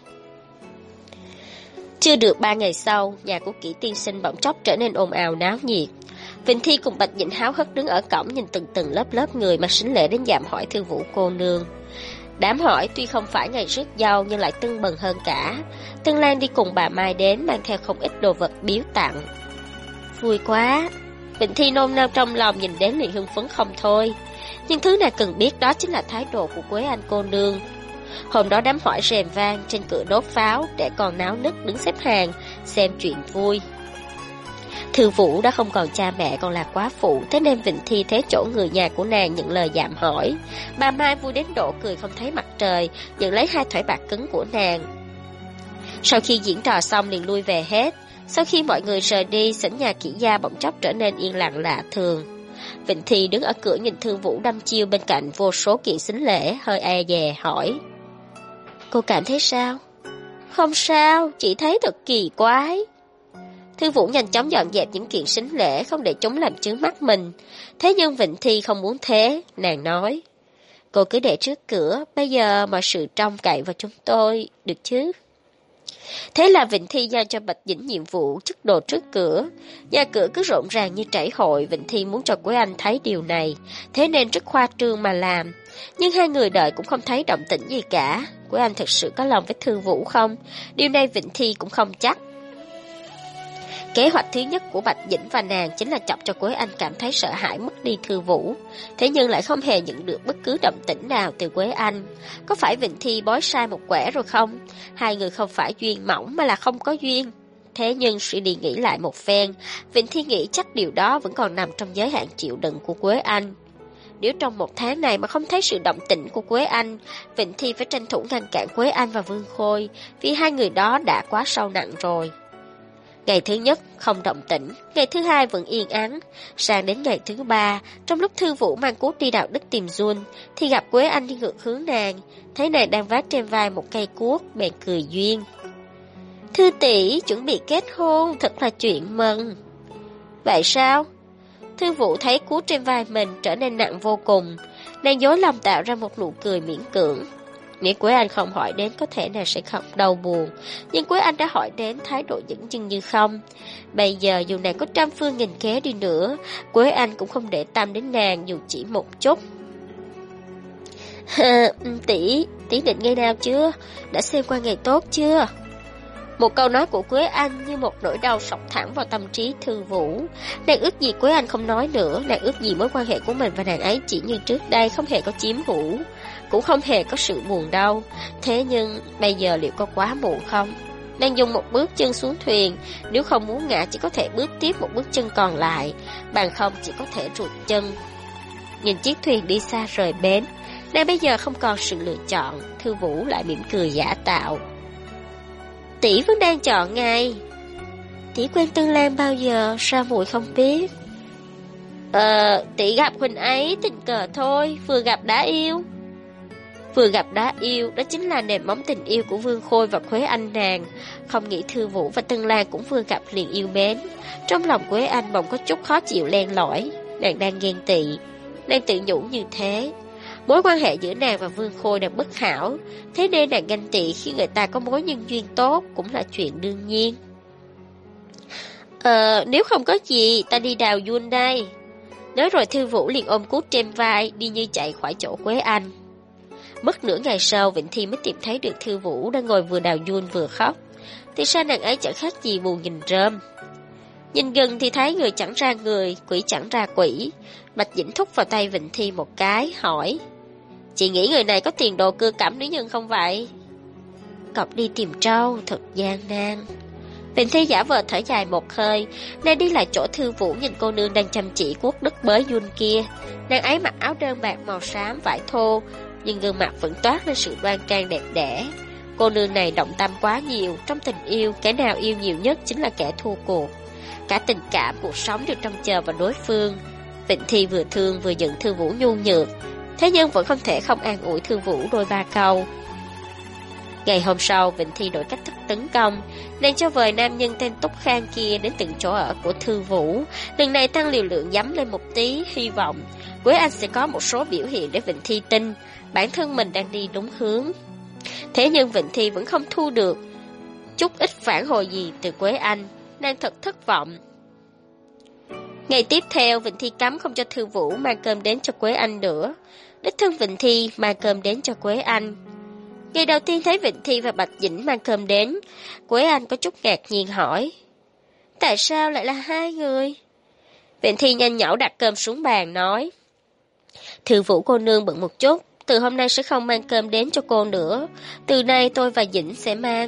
Chưa được 3 ngày sau, nhà của Kỷ tiên sinh bỗng chốc trở nên ồn ào náo nhiệt. Vịnh Thi cùng Bạch Dĩnh háo hức đứng ở cổng nhìn từng lớp người mặc sính lễ đến dạm hỏi Thư Vũ cô nương. Đám hỏi tuy không phải ngày rước dâu nhưng lại tưng bừng hơn cả. Tân Lan đi cùng bà Mai đến, mang theo không ít đồ vật biếu tặng. Vui quá! Vịnh Thi nôn nao trong lòng, nhìn đến liền hưng phấn không thôi. Nhưng thứ này cần biết đó chính là thái độ của Quế Anh cô nương. Hôm đó đám hỏi rèm vang, trên cửa đốt pháo, trẻ con náo nức đứng xếp hàng, xem chuyện vui. Thư Vũ đã không còn cha mẹ, còn là quá phụ, thế nên Vịnh Thi thế chỗ người nhà của nàng nhận lời dạm hỏi. Bà Mai vui đến độ cười không thấy mặt trời, nhận lấy 2 thỏi bạc cứng của nàng. Sau khi diễn trò xong liền lui về hết. Sau khi mọi người rời đi, sảnh nhà Kỷ gia bỗng chốc trở nên yên lặng lạ thường. Vịnh Thi đứng ở cửa nhìn Thư Vũ đăm chiêu bên cạnh vô số kiện sính lễ, hơi e dè hỏi: Cô cảm thấy sao? Không sao, chỉ thấy thật kỳ quái. Thư Vũ nhanh chóng dọn dẹp những kiện sính lễ, không để chúng làm chướng mắt mình. Thế nhưng Vịnh Thi không muốn thế, nàng nói: Cô cứ để trước cửa, bây giờ mọi sự trông cậy vào chúng tôi, được chứ? Thế là Vịnh Thi giao cho Bạch Dĩnh nhiệm vụ chất đồ trước cửa. Nhà cửa cứ rộn ràng như trảy hội, Vịnh Thi muốn cho Quế Anh thấy điều này, thế nên rất khoa trương mà làm. Nhưng 2 người đợi cũng không thấy động tĩnh gì cả. Quế Anh thực sự có lòng với Thư Vũ không? Điều này Vịnh Thi cũng không chắc. Kế hoạch thứ nhất của Bạch Dĩnh và nàng chính là chọc cho Quế Anh cảm thấy sợ hãi mất đi Thư Vũ. Thế nhưng lại không hề nhận được bất cứ động tĩnh nào từ Quế Anh. Có phải Vịnh Thi bói sai một quẻ rồi không? 2 người không phải duyên mỏng mà là không có duyên. Thế nhưng suy đi nghĩ lại một phen, Vịnh Thi nghĩ chắc điều đó vẫn còn nằm trong giới hạn chịu đựng của Quế Anh. Nếu trong 1 tháng này mà không thấy sự động tĩnh của Quế Anh, Vịnh Thi phải tranh thủ ngăn cản Quế Anh và Vương Khôi, vì 2 người đó đã quá sâu nặng rồi. Ngày thứ nhất không động tĩnh, ngày thứ 2 vẫn yên ắng. Sang đến ngày thứ 3, trong lúc Thư Vũ mang cuốc đi đạo đức tìm Jun, thì gặp Quế Anh đi ngược hướng nàng, thấy nàng đang vác trên vai một cây cuốc, bèn cười duyên. Thư tỷ chuẩn bị kết hôn, thật là chuyện mừng. Vậy sao? Thư Vũ thấy cuốc trên vai mình trở nên nặng vô cùng, nàng dối lòng tạo ra một nụ cười miễn cưỡng. Nếu Quế Anh không hỏi đến có thể nàng sẽ khóc đau buồn, nhưng Quế Anh đã hỏi đến, thái độ dửng dưng như không. Bây giờ dù nàng có trăm phương nghìn kế đi nữa, Quế Anh cũng không để tâm đến nàng dù chỉ một chút. Tỷ định ngày nào chưa? Đã xem qua ngày tốt chưa? Một câu nói của Quế Anh như một nỗi đau sộc thẳng vào tâm trí Thư Vũ. Nàng ước gì Quế Anh không nói nữa, nàng ước gì mối quan hệ của mình và nàng ấy chỉ như trước đây, không hề có chiếm hữu, cũng không hề có sự buồn đau. Thế nhưng bây giờ liệu có quá muộn không? Nàng dùng một bước chân xuống thuyền, nếu không muốn ngã chỉ có thể bước tiếp một bước chân còn lại, bằng không chỉ có thể rụt chân. Nhìn chiếc thuyền đi xa rời bến, nàng bây giờ không còn sự lựa chọn. Thư Vũ lại mỉm cười giả tạo. Tỷ vẫn đang chọn ngày. Tỷ quen Tương Lan bao giờ, sao muội không biết? Tỷ gặp huynh ấy tình cờ thôi, vừa gặp đã yêu. Vừa gặp đã yêu, đó chính là nền móng tình yêu của Vương Khôi và Quế Anh nàng. Không nghĩ Thư Vũ và Tương Lan cũng vừa gặp liền yêu mến. Trong lòng Quế Anh bỗng có chút khó chịu len lỏi. Nàng đang ghen tị, nàng tự nhủ như thế. Mối quan hệ giữa nàng và Vương Khôi đang bất hảo, thế nên nàng ganh tị khi người ta có mối nhân duyên tốt cũng là chuyện đương nhiên. Nếu không có gì, ta đi đào Jun đây. Nói rồi Thư Vũ liền ôm cuốc trên vai, đi như chạy khỏi chỗ Quế Anh. Mất nửa ngày sau, Vịnh Thi mới tìm thấy được Thư Vũ đang ngồi vừa đào Jun vừa khóc. Thì sao nàng ấy chẳng khác gì buồn nhìn rơm. Nhìn gần thì thấy người chẳng ra người, quỷ chẳng ra quỷ. Bạch Dĩnh thúc vào tay Vịnh Thi một cái, hỏi: Chị nghĩ người này có tiền đồ cưa cẩm nữ nhân không vậy? Cọc đi tìm trâu, thật gian nan. Vịnh Thi giả vờ thở dài một hơi, nàng đi lại chỗ Thư Vũ nhìn cô nương đang chăm chỉ cuốc đất bới Jun kia. Nàng ấy mặc áo đơn bạc màu xám vải thô, nhưng gương mặt vẫn toát lên sự đoan trang đẹp đẽ. Cô nương này động tâm quá nhiều, trong tình yêu, kẻ nào yêu nhiều nhất chính là kẻ thua cuộc. Cả tình cảm, cuộc sống đều trông chờ vào đối phương. Vịnh Thi vừa thương vừa giận Thư Vũ nhu nhược, thế nhưng vẫn không thể không an ủi Thư Vũ đôi ba câu. Ngày hôm sau, Vịnh Thi đổi cách thức tấn công. Nàng cho vời nam nhân tên Túc Khang kia đến từng chỗ ở của Thư Vũ. Lần này tăng liều lượng dắm lên một tí, hy vọng Quế Anh sẽ có một số biểu hiện để Vịnh Thi tin bản thân mình đang đi đúng hướng. Thế nhưng Vịnh Thi vẫn không thu được chút ít phản hồi gì từ Quế Anh. Nàng thật thất vọng. Ngày tiếp theo, Vịnh Thi cấm không cho Thư Vũ mang cơm đến cho Quế Anh nữa. Đích thân Vịnh Thi mang cơm đến cho Quế Anh. Ngày đầu tiên thấy Vịnh Thi và Bạch Dĩnh mang cơm đến, Quế Anh có chút ngạc nhiên hỏi: Tại sao lại là 2 người? Vịnh Thi nhanh nhảu đặt cơm xuống bàn nói: Thư Vũ cô nương bận một chút, từ hôm nay sẽ không mang cơm đến cho cô nữa. Từ nay tôi và Dĩnh sẽ mang.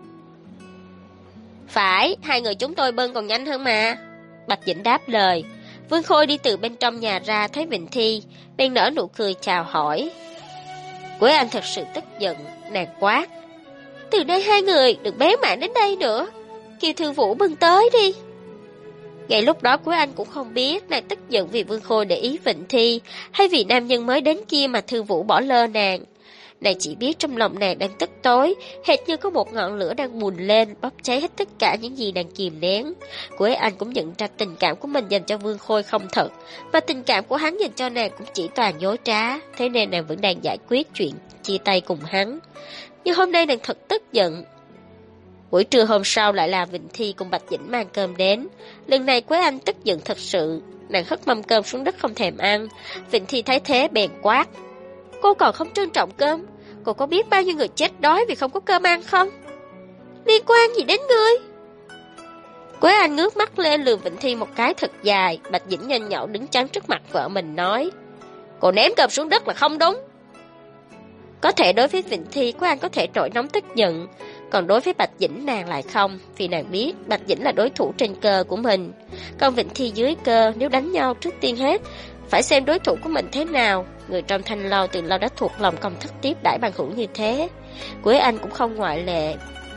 Phải, hai người chúng tôi bưng còn nhanh hơn mà. Bạch Dĩnh đáp lời. Vương Khôi đi từ bên trong nhà ra thấy Vịnh Thi, bèn nở nụ cười chào hỏi. Quế Anh thật sự tức giận, nàng quát. Từ nay hai người đừng bén mảng đến đây nữa, kêu Thư Vũ bưng tới đi. Ngay lúc đó Quế Anh cũng không biết nàng tức giận vì Vương Khôi để ý Vịnh Thi, hay vì nam nhân mới đến kia mà Thư Vũ bỏ lơ nàng. Nàng chỉ biết trong lòng nàng đang tức tối, hệt như có một ngọn lửa đang bùng lên, bốc cháy hết tất cả những gì nàng kìm nén. Quế Anh cũng nhận ra tình cảm của mình dành cho Vương Khôi không thật, và tình cảm của hắn dành cho nàng cũng chỉ toàn dối trá, thế nên nàng vẫn đang giải quyết chuyện chia tay cùng hắn. Nhưng hôm nay nàng thật tức giận. Buổi trưa hôm sau lại là Vịnh Thi cùng Bạch Dĩnh mang cơm đến. Lần này Quế Anh tức giận thật sự, nàng hất mâm cơm xuống đất không thèm ăn. Vịnh Thi thấy thế bèn quát. Cô còn không trân trọng cơm, cô có biết bao nhiêu người chết đói vì không có cơm ăn không? Liên quan gì đến ngươi? Quế Anh ngước mắt lên lườm Vịnh Thi một cái thật dài. Bạch Dĩnh nhanh nhậu đứng chắn trước mặt vợ mình nói. Cô ném cơm xuống đất là không đúng. Có thể đối với Vịnh Thi, Quế Anh có thể trội nóng tức giận, còn đối với Bạch Dĩnh nàng lại không, vì nàng biết Bạch Dĩnh là đối thủ trên cơ của mình. Còn Vịnh Thi dưới cơ, nếu đánh nhau trước tiên hết, phải xem đối thủ của mình thế nào. Người trong Thanh Lâu từ lâu đã thuộc lòng công thức tiếp đãi bằng hữu như thế. Quế Anh cũng không ngoại lệ.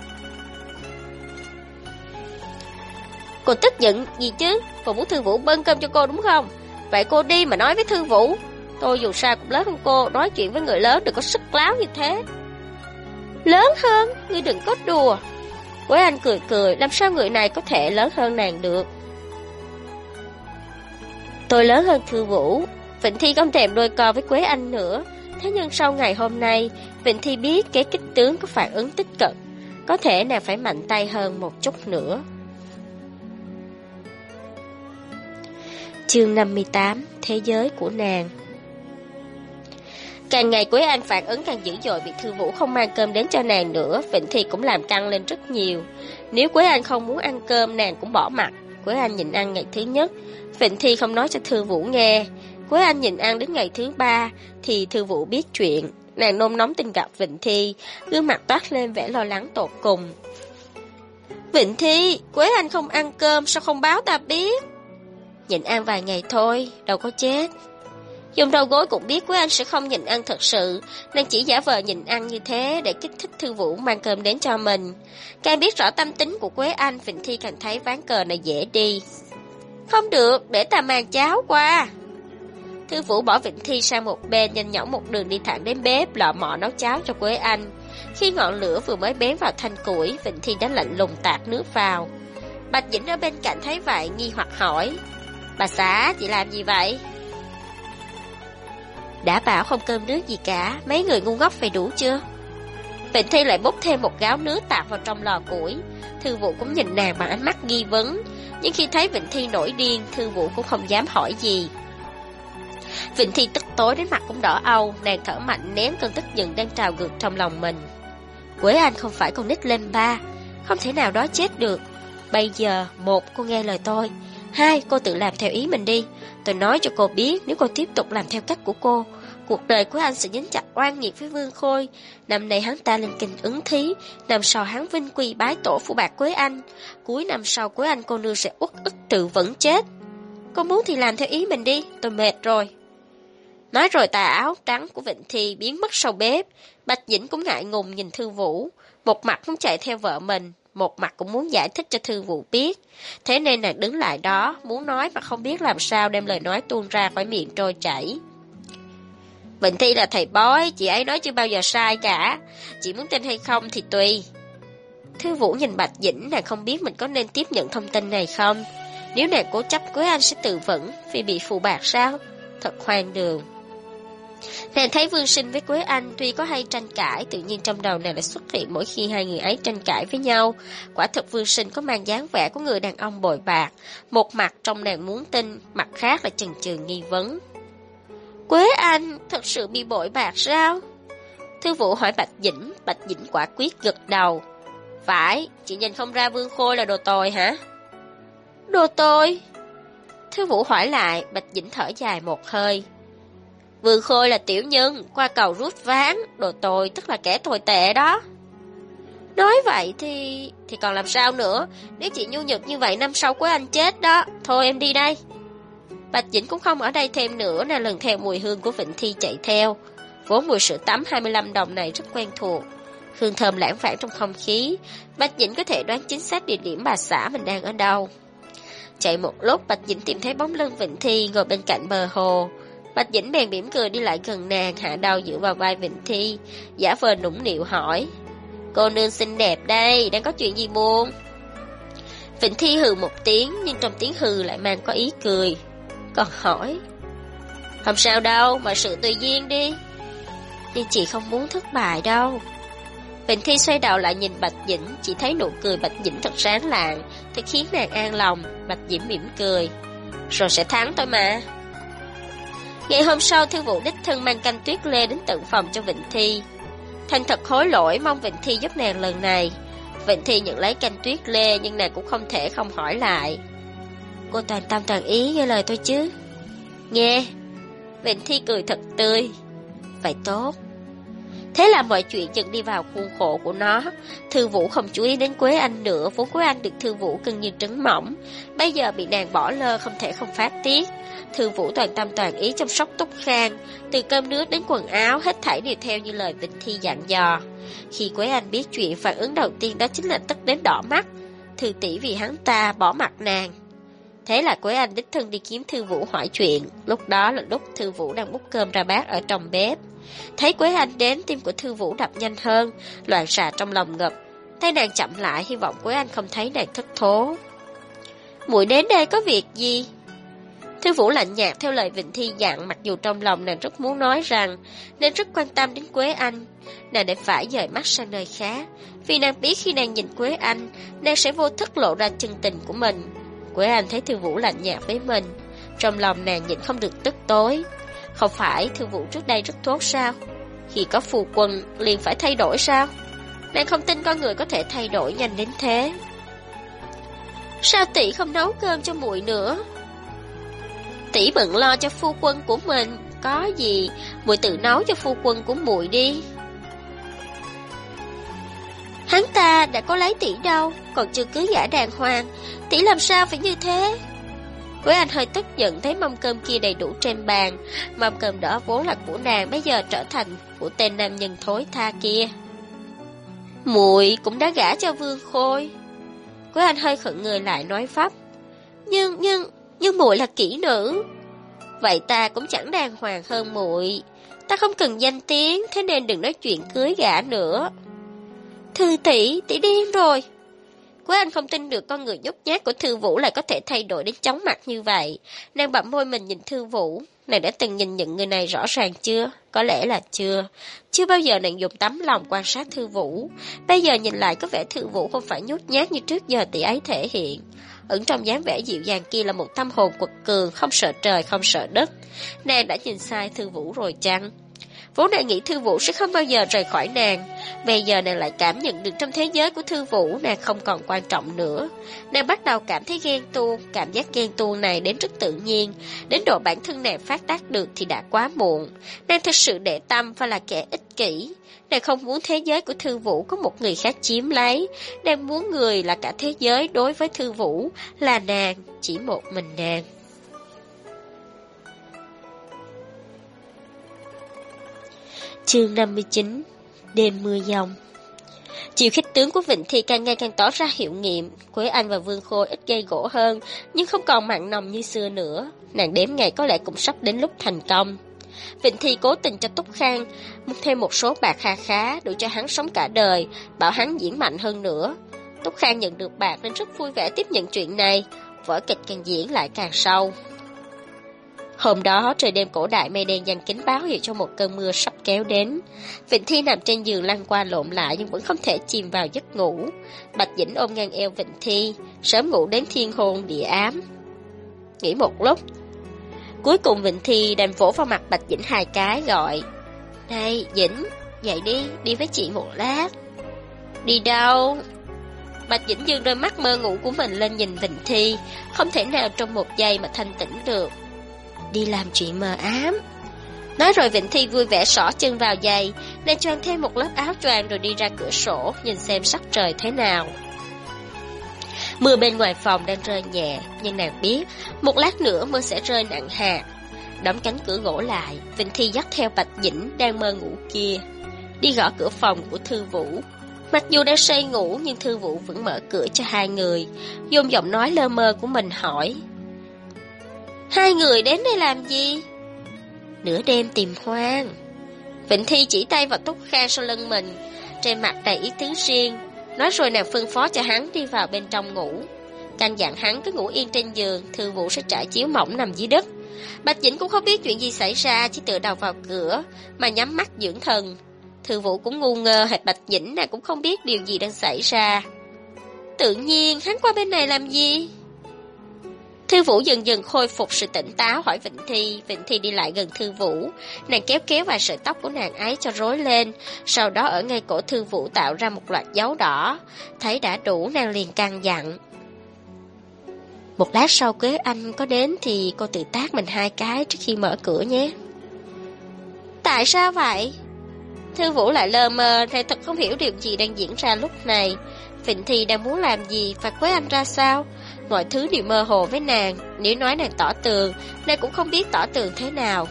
Cô tức giận gì chứ? Cô muốn Thư Vũ bưng cơm cho cô đúng không? Vậy cô đi mà nói với Thư Vũ. Tôi dù sao cũng lớn hơn cô, nói chuyện với người lớn đừng có sức láo như thế. Lớn hơn? Ngươi đừng có đùa. Quế Anh cười cười, làm sao người này có thể lớn hơn nàng được? Tôi lớn hơn Thư Vũ. Vịnh Thi không thèm đôi co với Quế Anh nữa. Thế nhưng sau ngày hôm nay, Vịnh Thi biết kế kích tướng có phản ứng tích cực, có thể nàng phải mạnh tay hơn một chút nữa. Chương 58. Thế giới của nàng. Càng ngày Quế Anh phản ứng càng dữ dội vì Thư Vũ không mang cơm đến cho nàng nữa. Vịnh Thi cũng làm căng lên rất nhiều. Nếu Quế Anh không muốn ăn cơm, nàng cũng bỏ mặt. Quế Anh nhịn ăn ngày thứ nhất, Vịnh Thi không nói cho Thư Vũ nghe. Quế Anh nhịn ăn đến ngày thứ 3 thì Thư Vũ biết chuyện. Nàng nôn nóng tin gặp Vịnh Thi, gương mặt toát lên vẻ lo lắng tột cùng. Vịnh Thi, Quế Anh không ăn cơm, sao không báo ta biết? Nhịn ăn vài ngày thôi, đâu có chết. Dùng đầu gối cũng biết Quế Anh sẽ không nhịn ăn thật sự, nàng chỉ giả vờ nhịn ăn như thế để kích thích Thư Vũ mang cơm đến cho mình. Càng biết rõ tâm tính của Quế Anh, Vịnh Thi càng thấy ván cờ này dễ đi. Không được, để ta mang cháo qua. Thư Vũ bỏ Vịnh Thi sang một bên, nhanh nhõng một đường đi thẳng đến bếp, lọ mọ nấu cháo cho Quế Anh. Khi ngọn lửa vừa mới bén vào thanh củi, Vịnh Thi đã lạnh lùng tạt nước vào. Bạch Dĩnh ở bên cạnh thấy vậy nghi hoặc hỏi. Bà xã, chị làm gì vậy? Đã bảo không cơm nước gì cả, mấy người ngu ngốc phải đủ chưa? Vịnh Thi lại bốc thêm một gáo nước tạt vào trong lò củi. Thư Vũ cũng nhìn nàng bằng ánh mắt nghi vấn, nhưng khi thấy Vịnh Thi nổi điên, Thư Vũ cũng không dám hỏi gì. Vịnh Thi tức tối đến mặt cũng đỏ au, nàng thở mạnh nén cơn tức giận đang trào ngược trong lòng mình. Quế Anh không phải con nít lên 3, không thể nào đó chết được. Bây giờ, 1, cô nghe lời tôi. 2, cô tự làm theo ý mình đi. Tôi nói cho cô biết, nếu cô tiếp tục làm theo cách của cô, cuộc đời của anh sẽ dính chặt oan nghiệt với Vương Khôi. Năm nay hắn ta lên kinh ứng thí, năm sau hắn vinh quy bái tổ phụ bạc Quế Anh, cuối năm sau Quế Anh cô nương sẽ uất ức tự vẫn chết. Cô muốn thì làm theo ý mình đi, tôi mệt rồi. Nói rồi tà áo trắng của Vịnh Thi biến mất sau bếp. Bạch Dĩnh cũng ngại ngùng nhìn Thư Vũ, một mặt muốn chạy theo vợ mình, một mặt cũng muốn giải thích cho Thư Vũ biết. Thế nên nàng đứng lại đó, muốn nói mà không biết làm sao đem lời nói tuôn ra khỏi miệng trôi chảy. Vịnh Thi là thầy bói, chị ấy nói chưa bao giờ sai cả. Chị muốn tin hay không thì tùy. Thư Vũ nhìn Bạch Dĩnh, nàng không biết mình có nên tiếp nhận thông tin này không. Nếu nàng cố chấp Quế Anh sẽ tự vẫn vì bị phụ bạc sao? Thật hoang đường. Nàng thấy Vương Sinh với Quế Anh tuy có hay tranh cãi, tự nhiên trong đầu nàng lại xuất hiện mỗi khi hai người ấy tranh cãi với nhau. Quả thực Vương Sinh có mang dáng vẻ của người đàn ông bội bạc. Một mặt trong nàng muốn tin, mặt khác là chần chừ nghi vấn. Quế Anh thật sự bị bội bạc sao? Thư Vũ hỏi Bạch Dĩnh quả quyết gật đầu. Phải, chị nhìn không ra Vương Khôi là đồ tồi hả? Đồ tồi? Thư Vũ hỏi lại, Bạch Dĩnh thở dài một hơi. Vương Khôi là tiểu nhân, qua cầu rút ván, đồ tồi tức là kẻ tồi tệ đó. Nói vậy thì còn làm sao nữa, nếu chị nhu nhược như vậy năm sau Quế Anh chết đó. Thôi em đi đây. Bạch Dĩnh cũng không ở đây thêm nữa, nàng lần theo mùi hương của Vịnh Thi chạy theo. Vốn mùi sữa tắm 25 đồng này rất quen thuộc, hương thơm lãng vảng trong không khí. Bạch Dĩnh có thể đoán chính xác địa điểm bà xã mình đang ở đâu. Chạy một lúc, Bạch Dĩnh tìm thấy bóng lưng Vịnh Thi ngồi bên cạnh bờ hồ. Bạch Dĩnh bèn mỉm cười đi lại gần nàng, hạ đầu dựa vào vai Vịnh Thi, giả vờ nũng nịu hỏi: Cô nương xinh đẹp đây, đang có chuyện gì buồn? Vịnh Thi hừ một tiếng, nhưng trong tiếng hừ lại mang có ý cười, còn hỏi: Không sao đâu, mọi sự tùy duyên đi. Nhưng chị không muốn thất bại đâu. Vịnh Thi xoay đầu lại nhìn Bạch Dĩnh, chỉ thấy nụ cười Bạch Dĩnh thật sáng lạng, thật khiến nàng an lòng. Bạch Dĩnh mỉm cười: Rồi sẽ thắng thôi mà. Ngày hôm sau, Thư Vũ đích thân mang canh tuyết lê đến tận phòng cho Vịnh Thi. Thành thật hối lỗi, mong Vịnh Thi giúp nàng lần này. Vịnh Thi nhận lấy canh tuyết lê, nhưng nàng cũng không thể không hỏi lại: Cô toàn tâm toàn ý nghe lời tôi chứ? Nghe. Vịnh Thi cười thật tươi: Vậy tốt. Thế là mọi chuyện dần đi vào khuôn khổ của nó. Thư Vũ không chú ý đến Quế Anh nữa, vốn Quế Anh được Thư Vũ cưng như trứng mỏng, bây giờ bị nàng bỏ lơ không thể không phát tiết. Thư Vũ toàn tâm toàn ý chăm sóc Túc Khang, từ cơm nước đến quần áo, hết thảy đều theo như lời Vịnh Thi dặn dò. Khi Quế Anh biết chuyện, phản ứng đầu tiên đó chính là tức đến đỏ mắt. Thư tỷ vì hắn ta bỏ mặt nàng. Thế là Quế Anh đích thân đi kiếm Thư Vũ hỏi chuyện. Lúc đó là lúc Thư Vũ đang múc cơm ra bát ở trong bếp. Thấy Quế Anh đến, tim của Thư Vũ đập nhanh hơn, loạn xạ trong lòng ngực. Tay nàng chậm lại, hy vọng Quế Anh không thấy nàng thất thố. Muội đến đây có việc gì? Thư Vũ lạnh nhạt theo lời Vịnh Thi dặn, mặc dù trong lòng nàng rất muốn nói rằng nên rất quan tâm đến Quế Anh. Nàng đã phải dời mắt sang nơi khác, vì nàng biết khi nàng nhìn Quế Anh, nàng sẽ vô thức lộ ra chân tình của mình. Quế Anh thấy Thư Vũ lạnh nhạt với mình, trong lòng nàng nhịn không được tức tối. Không phải Thư Vũ trước đây rất tốt sao? Khi có phu quân liền phải thay đổi sao? Nàng không tin con người có thể thay đổi nhanh đến thế. Sao tỷ không nấu cơm cho muội nữa? Tỷ bận lo cho phu quân của mình, có gì muội tự nấu cho phu quân của muội đi. Hắn ta đã có lấy tỷ đâu, còn chưa cưới gả đàng hoàng, tỷ làm sao phải như thế? Quế Anh hơi tức giận thấy mâm cơm kia đầy đủ trên bàn. Mâm cơm đó vốn là của nàng, bây giờ trở thành của tên nam nhân thối tha kia. Muội cũng đã gả cho Vương Khôi. Quế Anh hơi khựng người lại nói phắp: Nhưng muội là kỹ nữ. Vậy ta cũng chẳng đàng hoàng hơn muội. Ta không cần danh tiếng, thế nên đừng nói chuyện cưới gả nữa. Thư tỷ điên rồi. Quế Anh không tin được con người nhút nhát của Thư Vũ lại có thể thay đổi đến chóng mặt như vậy. Nàng bặm môi mình nhìn Thư Vũ. Nàng đã từng nhìn nhận người này rõ ràng chưa? Có lẽ là chưa. Chưa bao giờ nàng dùng tấm lòng quan sát Thư Vũ. Bây giờ nhìn lại có vẻ Thư Vũ không phải nhút nhát như trước giờ tỷ ấy thể hiện. Ẩn trong dáng vẻ dịu dàng kia là một tâm hồn quật cường, không sợ trời, không sợ đất. Nàng đã nhìn sai Thư Vũ rồi chăng? Vốn nàng nghĩ Thư Vũ sẽ không bao giờ rời khỏi nàng. Bây giờ nàng lại cảm nhận được trong thế giới của Thư Vũ nàng không còn quan trọng nữa. Nàng bắt đầu cảm thấy ghen tuông. Cảm giác ghen tuông này đến rất tự nhiên. Đến độ bản thân nàng phát tác được thì đã quá muộn. Nàng thực sự để tâm và là kẻ ích kỷ. Nàng không muốn thế giới của Thư Vũ có một người khác chiếm lấy. Nàng muốn người là cả thế giới đối với Thư Vũ là nàng, chỉ một mình nàng. Chương 59. Đêm mưa giông. Chiều khích tướng của Vịnh Thi càng ngày càng tỏ ra hiệu nghiệm. Quế Anh và Vương Khôi ít gây gỗ hơn, nhưng không còn mặn nồng như xưa nữa. Nàng đếm ngày có lẽ cũng sắp đến lúc thành công. Vịnh Thi cố tình cho Túc Khang mua thêm một số bạc kha khá, đủ cho hắn sống cả đời, bảo hắn diễn mạnh hơn nữa. Túc Khang nhận được bạc nên rất vui vẻ tiếp nhận chuyện này. Vở kịch càng diễn lại càng sâu. Hôm đó trời đêm cổ đại mây đen giăng kín báo hiệu cho một cơn mưa sắp kéo đến. Vịnh Thi nằm trên giường lăn qua lộn lại nhưng vẫn không thể chìm vào giấc ngủ. Bạch Dĩnh ôm ngang eo Vịnh Thi, sớm ngủ đến thiên hôn địa ám. Nghĩ một lúc, cuối cùng Vịnh Thi đành vỗ vào mặt Bạch Dĩnh 2 cái gọi: Này Dĩnh, dậy đi, đi với chị một lát. Đi đâu? Bạch Dĩnh dương đôi mắt mơ ngủ của mình lên nhìn Vịnh Thi, không thể nào trong một giây mà thanh tĩnh được. Đi làm chuyện mờ ám. Nói rồi Vịnh Thi vui vẻ xỏ chân vào giày, nàng choàng thêm một lớp áo choàng rồi đi ra cửa sổ, nhìn xem sắc trời thế nào. Mưa bên ngoài phòng đang rơi nhẹ, nhưng nàng biết một lát nữa mưa sẽ rơi nặng hạt. Đóng cánh cửa gỗ lại, Vịnh Thi dắt theo Bạch Dĩnh đang mơ ngủ kia, đi gõ cửa phòng của Thư Vũ. Mặc dù đang say ngủ nhưng Thư Vũ vẫn mở cửa cho hai người, dùng giọng nói lơ mơ của mình hỏi: hai người đến đây làm gì? Nửa đêm tìm Hoang. Vịnh Thi chỉ tay vào Túc Khang sau lưng mình, trên mặt đầy ý tứ riêng. Nói rồi nàng phân phó cho hắn đi vào bên trong ngủ, căn dặn hắn cứ ngủ yên trên giường, Thư Vũ sẽ trải chiếu mỏng nằm dưới đất. Bạch Dĩnh cũng không biết chuyện gì xảy ra, chỉ tựa đầu vào cửa mà nhắm mắt dưỡng thần. Thư Vũ cũng ngu ngơ hệt Bạch Dĩnh, nàng cũng không biết điều gì đang xảy ra. Tự nhiên hắn qua bên này làm gì? Thư Vũ dần dần khôi phục sự tỉnh táo hỏi Vịnh Thi. Vịnh Thi đi lại gần Thư Vũ, nàng kéo kéo vài sợi tóc của nàng ấy cho rối lên, sau đó ở ngay cổ Thư Vũ tạo ra một loạt dấu đỏ. Thấy đã đủ, nàng liền căn dặn: một lát sau Quế Anh có đến thì cô tự tát mình 2 cái trước khi mở cửa nhé. Tại sao vậy? Thư Vũ lại lơ mơ, thầy thật không hiểu điều gì đang diễn ra lúc này. Vịnh Thi đang muốn làm gì và Quế Anh ra sao? Mọi thứ đều mơ hồ với nàng. Nếu nói nàng tỏ tường, nàng cũng không biết tỏ tường thế nào.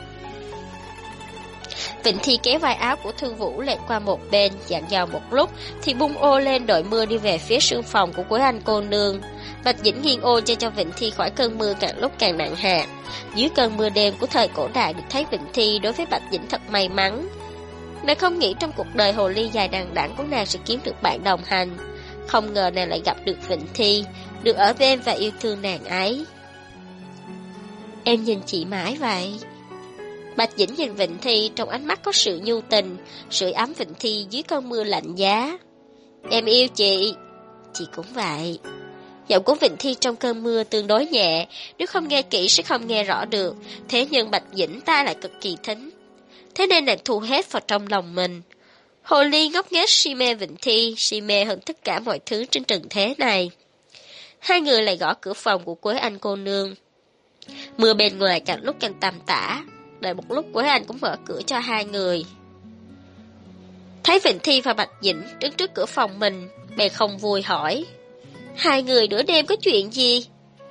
Vịnh Thi kéo vai áo của Thư Vũ lệch qua một bên, dặn dò một lúc thì bung ô lên đội mưa đi về phía sương phòng của Quế Anh cô nương. Bạch Dĩnh nghiêng ô cho Vịnh Thi khỏi cơn mưa càng lúc càng nặng hạt. Dưới cơn mưa đêm của thời cổ đại được thấy Vịnh Thi đối với Bạch Dĩnh thật may mắn. Nàng không nghĩ trong cuộc đời hồ ly dài đằng đẵng của nàng sẽ kiếm được bạn đồng hành. Không ngờ nàng lại gặp được Vịnh Thi, được ở bên và yêu thương nàng ấy. Em nhìn chị mãi vậy. Bạch Dĩnh nhìn Vịnh Thi, trong ánh mắt có sự nhu tình, sưởi ấm Vịnh Thi dưới cơn mưa lạnh giá. Em yêu chị cũng vậy. Giọng của Vịnh Thi trong cơn mưa tương đối nhẹ, nếu không nghe kỹ sẽ không nghe rõ được, thế nhưng Bạch Dĩnh ta lại cực kỳ thính. Thế nên nàng thu hết vào trong lòng mình. Hồ ly ngốc nghếch si mê Vịnh Thi, si mê hơn tất cả mọi thứ trên trần thế này. Hai người lại gõ cửa phòng của Quế Anh cô nương. Mưa bên ngoài càng lúc càng tầm tã. Đợi một lúc Quế Anh cũng mở cửa cho hai người. Thấy Vịnh Thi và Bạch Dĩnh đứng trước cửa phòng mình, bèn không vui hỏi: hai người nửa đêm có chuyện gì?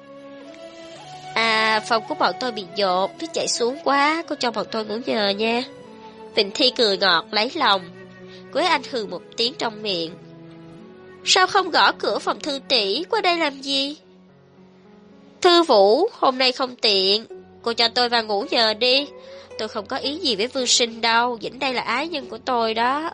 À, phòng của bọn tôi bị dột, nước chảy xuống quá, cô cho bọn tôi ngủ nhờ nha. Vịnh Thi cười ngọt lấy lòng. Quế Anh hừ một tiếng trong miệng. Sao không gõ cửa phòng Thư tỷ, qua đây làm gì? Thư Vũ, hôm nay không tiện, cô cho tôi vào ngủ nhờ đi. Tôi không có ý gì với Vương Sinh đâu, Dĩnh đây là ái nhân của tôi đó.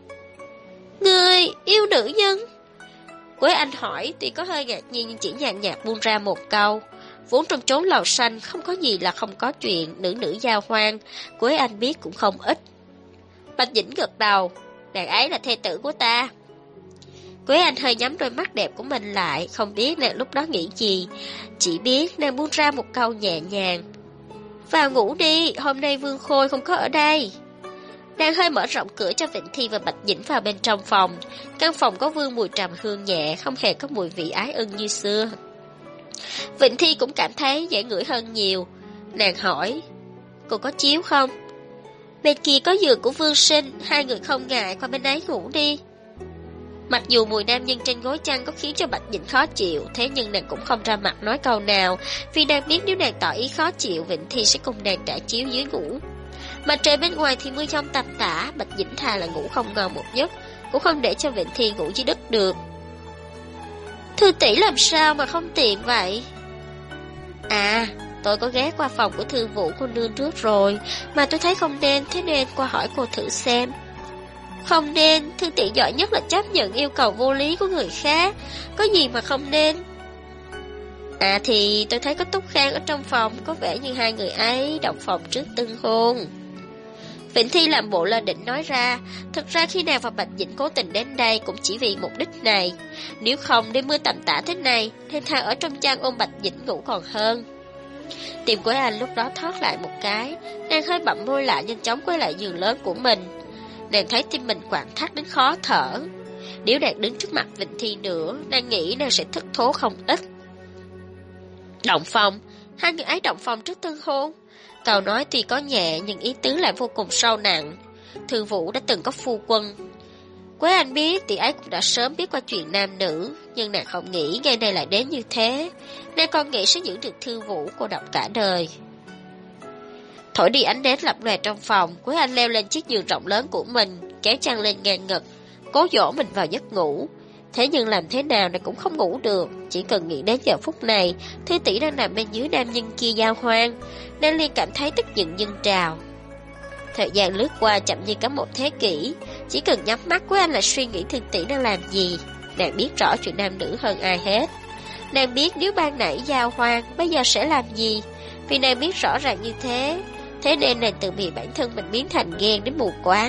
Người yêu nữ nhân? Quế Anh hỏi, tuy có hơi ngạc nhiên nhưng chỉ nhàn nhạt buông ra một câu. Vốn trong chốn lầu xanh không có gì là không có chuyện, nữ giao hoang, Quế Anh biết cũng không ít. Bạch Dĩnh gật đầu, nàng ấy là thê tử của ta. Quế Anh hơi nhắm đôi mắt đẹp của mình lại, không biết nàng lúc đó nghĩ gì, chỉ biết nàng buông ra một câu nhẹ nhàng. Vào ngủ đi, hôm nay Vương Khôi không có ở đây. Nàng hơi mở rộng cửa cho Vịnh Thi và Bạch Dĩnh vào bên trong phòng. Căn phòng có vương mùi trầm hương nhẹ, không hề có mùi vị ái ân như xưa. Vịnh Thi cũng cảm thấy dễ ngửi hơn nhiều. Nàng hỏi, cô có chiếu không? Bên kia có giường của Vương Sinh, hai người không ngại qua bên ấy ngủ đi. Mặc dù mùi nam nhân trên gối chăn có khiến cho Bạch Dĩnh khó chịu, thế nhưng nàng cũng không ra mặt nói câu nào, vì nàng biết nếu nàng tỏ ý khó chịu, Vịnh Thi sẽ cùng nàng trải chiếu dưới ngủ. Mà trời bên ngoài thì mưa giông tầm tã, Bạch Dĩnh thà là ngủ không ngon một giấc, cũng không để cho Vịnh Thi ngủ dưới đất được. Thư tỷ làm sao mà không tiện vậy? À, tôi có ghé qua phòng của Thư Vũ cô nương trước rồi, mà tôi thấy không nên, thế nên qua hỏi cô thử xem. Không nên, Thư tỷ giỏi nhất là chấp nhận yêu cầu vô lý của người khác, có gì mà không nên. À thì tôi thấy có Túc Khang ở trong phòng, có vẻ như hai người ấy động phòng trước tân hôn. Vịnh Thi làm bộ lơ định nói ra, thật ra khi nào và Bạch Dĩnh cố tình đến đây cũng chỉ vì mục đích này. Nếu không đêm mưa tầm tã thế này, thêm thang ở trong chăn ôm Bạch Dĩnh ngủ còn hơn. Tim Quế Anh lúc đó thoát lại một cái, nàng hơi bặm môi lại nhanh chóng quay lại giường lớn của mình. Nàng thấy tim mình quặn thắt đến khó thở. Nếu nàng đứng trước mặt Vịnh Thi nữa, nàng nghĩ nàng sẽ thất thố không ít. Động phòng, hai người ấy động phòng trước tân hôn. Câu nói tuy có nhẹ nhưng ý tứ lại vô cùng sâu nặng. Thư Vũ đã từng có phu quân. Quế Anh biết tỷ ấy cũng đã sớm biết qua chuyện nam nữ, nhưng nàng không nghĩ ngày nay lại đến như thế. Nàng còn nghĩ sẽ giữ được Thư Vũ cô độc cả đời. Thổi đi ánh nến lập lòe trong phòng, Quế Anh leo lên chiếc giường rộng lớn của mình, kéo chăn lên ngang ngực, cố dỗ mình vào giấc ngủ. Thế nhưng làm thế nào nàng cũng không ngủ được. Chỉ cần nghĩ đến giờ phút này, Thư tỷ đang nằm bên dưới nam nhân kia giao hoang, nàng liền cảm thấy tức giận dâng trào. Thời gian lướt qua chậm như cả một thế kỷ. Chỉ cần nhắm mắt, Quế Anh lại suy nghĩ Thư tỷ đang làm gì. Nàng biết rõ chuyện nam nữ hơn ai hết. Nàng biết nếu ban nãy giao hoang, bây giờ sẽ làm gì. Vì nàng biết rõ ràng như thế, thế nên nàng tự bị bản thân mình biến thành ghen đến mù quáng.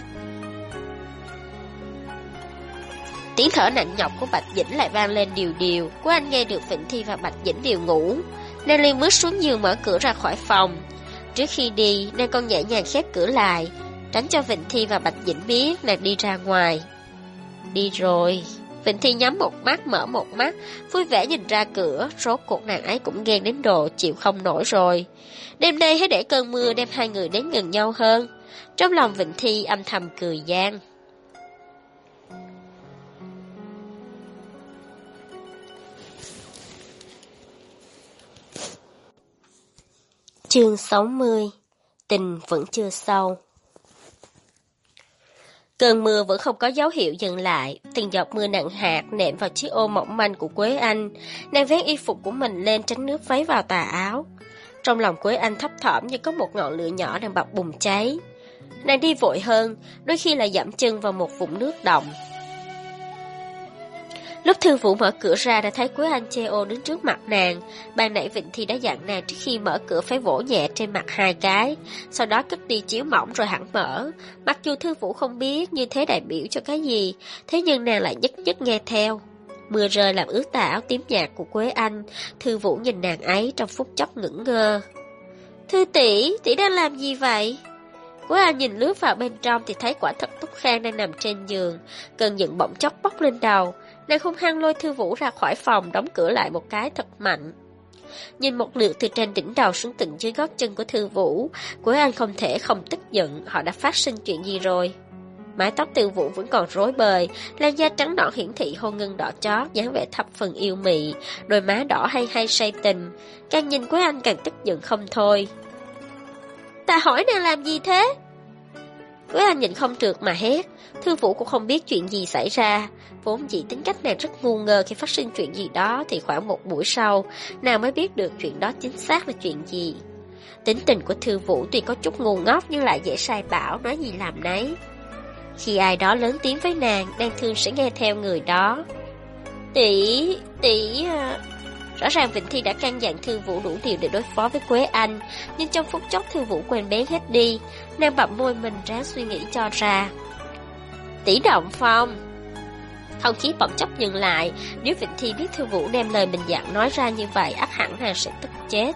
Tiếng thở nặng nhọc của Bạch Dĩnh lại vang lên điều điều. Quế Anh nghe được Vịnh Thi và Bạch Dĩnh đều ngủ. Nàng liền bước xuống giường mở cửa ra khỏi phòng. Trước khi đi, nàng còn nhẹ nhàng khép cửa lại, tránh cho Vịnh Thi và Bạch Dĩnh biết nàng đi ra ngoài. Đi rồi. Vịnh Thi nhắm một mắt mở một mắt, vui vẻ nhìn ra cửa. Rốt cuộc nàng ấy cũng ghen đến độ chịu không nổi rồi. Đêm nay hãy để cơn mưa đem hai người đến gần nhau hơn. Trong lòng Vịnh Thi âm thầm cười gian. Chương 60. Tình vẫn chưa sâu. Cơn mưa vẫn không có dấu hiệu dừng lại. Từng giọt mưa nặng hạt nện vào chiếc ô mỏng manh của Quế Anh. Nàng vén y phục của mình lên tránh nước váy vào tà áo. Trong lòng Quế Anh thấp thỏm như có một ngọn lửa nhỏ đang bập bùng cháy. Nàng đi vội hơn, đôi khi lại dẫm chân vào một vũng nước đọng. Lúc Thư Vũ mở cửa ra đã thấy Quế Anh che ô đứng trước mặt nàng. Ban nãy Vịnh Thi đã dặn nàng trước khi mở cửa phải vỗ nhẹ trên mặt 2 cái, sau đó cất đi chiếu mỏng rồi hẳn mở. Mặc dù Thư Vũ không biết như thế đại biểu cho cái gì, thế nhưng nàng lại nhất nhất nghe theo. Mưa rơi làm ướt tà áo tím nhạt của Quế Anh. Thư Vũ nhìn nàng ấy trong phút chốc ngẩn ngơ. Thư tỷ đang làm gì vậy? Quế Anh nhìn lướt vào bên trong thì thấy quả thật Túc Khang đang nằm trên giường. Cơn giận bỗng chốc bốc lên đầu. Nàng hung hăng lôi Thư Vũ ra khỏi phòng, đóng cửa lại một cái thật mạnh. Nhìn một lượt từ trên đỉnh đầu xuống tận dưới gót chân của Thư Vũ, Quế Anh không thể không tức giận. Họ đã phát sinh chuyện gì rồi? Mái tóc Thư Vũ vẫn còn rối bời, làn da trắng nõn hiển thị hôn ngân đỏ chót, dáng vẻ thập phần yêu mị, đôi má đỏ hay hay say tình. Càng nhìn Quế Anh càng tức giận không thôi. Ta hỏi nàng làm gì thế? Quế Anh nhìn không được mà hét. Thư Vũ cũng không biết chuyện gì xảy ra. Vốn dĩ tính cách nàng rất ngu ngơ khi phát sinh chuyện gì đó, thì khoảng một buổi sau nàng mới biết được chuyện đó chính xác là chuyện gì. Tính tình của Thư Vũ tuy có chút ngu ngốc nhưng lại dễ sai bảo, nói gì làm nấy. Khi ai đó lớn tiếng với nàng thường sẽ nghe theo người đó. Tỷ Rõ ràng Vịnh Thi đã căn dặn Thư Vũ đủ điều để đối phó với Quế Anh, nhưng trong phút chốc Thư Vũ quên bén hết đi. Nàng bặm môi mình ráng suy nghĩ cho ra. Tỷ Động Phong. Không khí bỗng chốc dừng lại. Nếu Vịnh Thi biết Thư Vũ đem lời mình dặn nói ra như vậy, ắt hẳn nàng sẽ tức chết.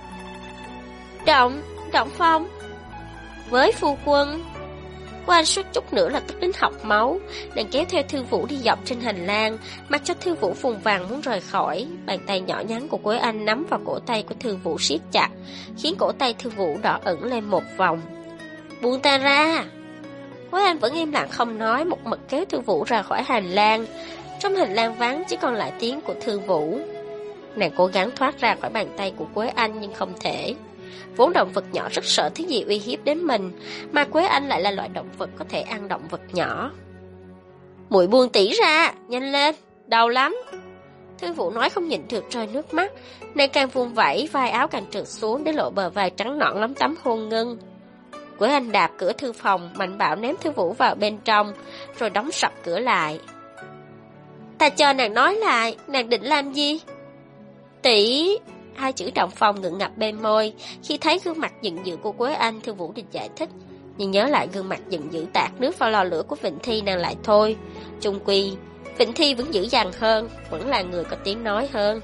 Động Phong. Với phu quân. Quế Anh suýt chút nữa là tức đến học máu. Nàng kéo theo Thư Vũ đi dọc trên hành lang, mặc cho Thư Vũ vùng vàng muốn rời khỏi. Bàn tay nhỏ nhắn của Quế Anh nắm vào cổ tay của Thư Vũ siết chặt, khiến cổ tay Thư Vũ đỏ ửng lên một vòng. Buông ta ra. Quế Anh vẫn im lặng không nói, một mực kéo Thư Vũ ra khỏi hành lang. Trong hành lang vắng chỉ còn lại tiếng của Thư Vũ. Nàng cố gắng thoát ra khỏi bàn tay của Quế Anh nhưng không thể. Vốn động vật nhỏ rất sợ thứ gì uy hiếp đến mình, mà Quế Anh lại là loại động vật có thể ăn động vật nhỏ. Muội buông tỷ ra, nhanh lên, đau lắm. Thư Vũ nói không nhịn được rơi nước mắt. Nàng càng vung vẩy, vai áo càng trượt xuống để lộ bờ vai trắng nõn lấm tấm hôn ngân. Quế Anh đạp cửa thư phòng, mạnh bạo ném Thư Vũ vào bên trong, rồi đóng sập cửa lại. Ta cho nàng nói lại, nàng định làm gì? Tỷ. Hai chữ Động Phong ngượng ngập bên môi. Khi thấy gương mặt giận dữ của Quế Anh, Thư Vũ định giải thích, nhưng nhớ lại gương mặt giận dữ tạt nước vào lò lửa của Vịnh Thi, nàng lại thôi. Chung quy, Vịnh Thi vẫn dữ dằn hơn, vẫn là người có tiếng nói hơn.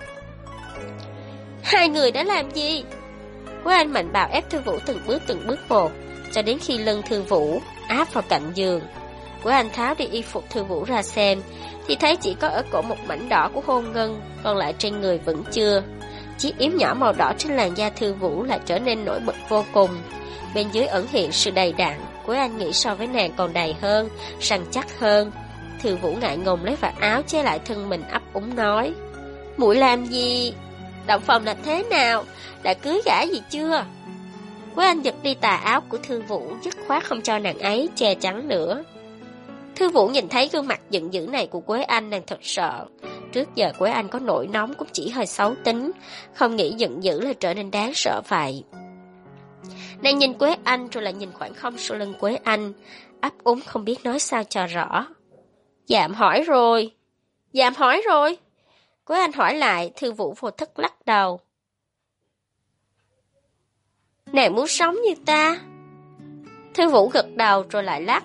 Hai người đã làm gì? Quế Anh mạnh bạo ép Thư Vũ từng bước một, cho đến khi lưng Thư Vũ áp vào cạnh giường. Quế Anh tháo đi y phục Thư Vũ ra xem, thì thấy chỉ có ở cổ một mảnh đỏ của hôn ngân, còn lại trên người vẫn chưa. chiếc yếm nhỏ màu đỏ trên làn da Thư Vũ lại trở nên nổi bật vô cùng. Bên dưới ẩn hiện sự đầy đặn, Quế Anh nghĩ so với nàng còn đầy hơn, săn chắc hơn. Thư Vũ ngại ngùng lấy vạt áo che lại thân mình, ấp úng nói: "Muội làm gì? Động phòng là thế nào? Đã cưới gả gì chưa?" Quế Anh giật đi tà áo của Thư Vũ, dứt khoát không cho nàng ấy che chắn nữa. Thư Vũ nhìn thấy gương mặt giận dữ này của Quế Anh, nàng thật sợ. Trước giờ Quế Anh có nổi nóng cũng chỉ hơi xấu tính, không nghĩ giận dữ là trở nên đáng sợ vậy. Nàng nhìn Quế Anh rồi lại nhìn khoảng không sau lưng Quế Anh, ấp úng không biết nói sao cho rõ. Dạm hỏi rồi. Quế Anh hỏi lại. Thư Vũ vô thức lắc đầu. Nàng muốn sống như ta? Thư Vũ gật đầu rồi lại lắc.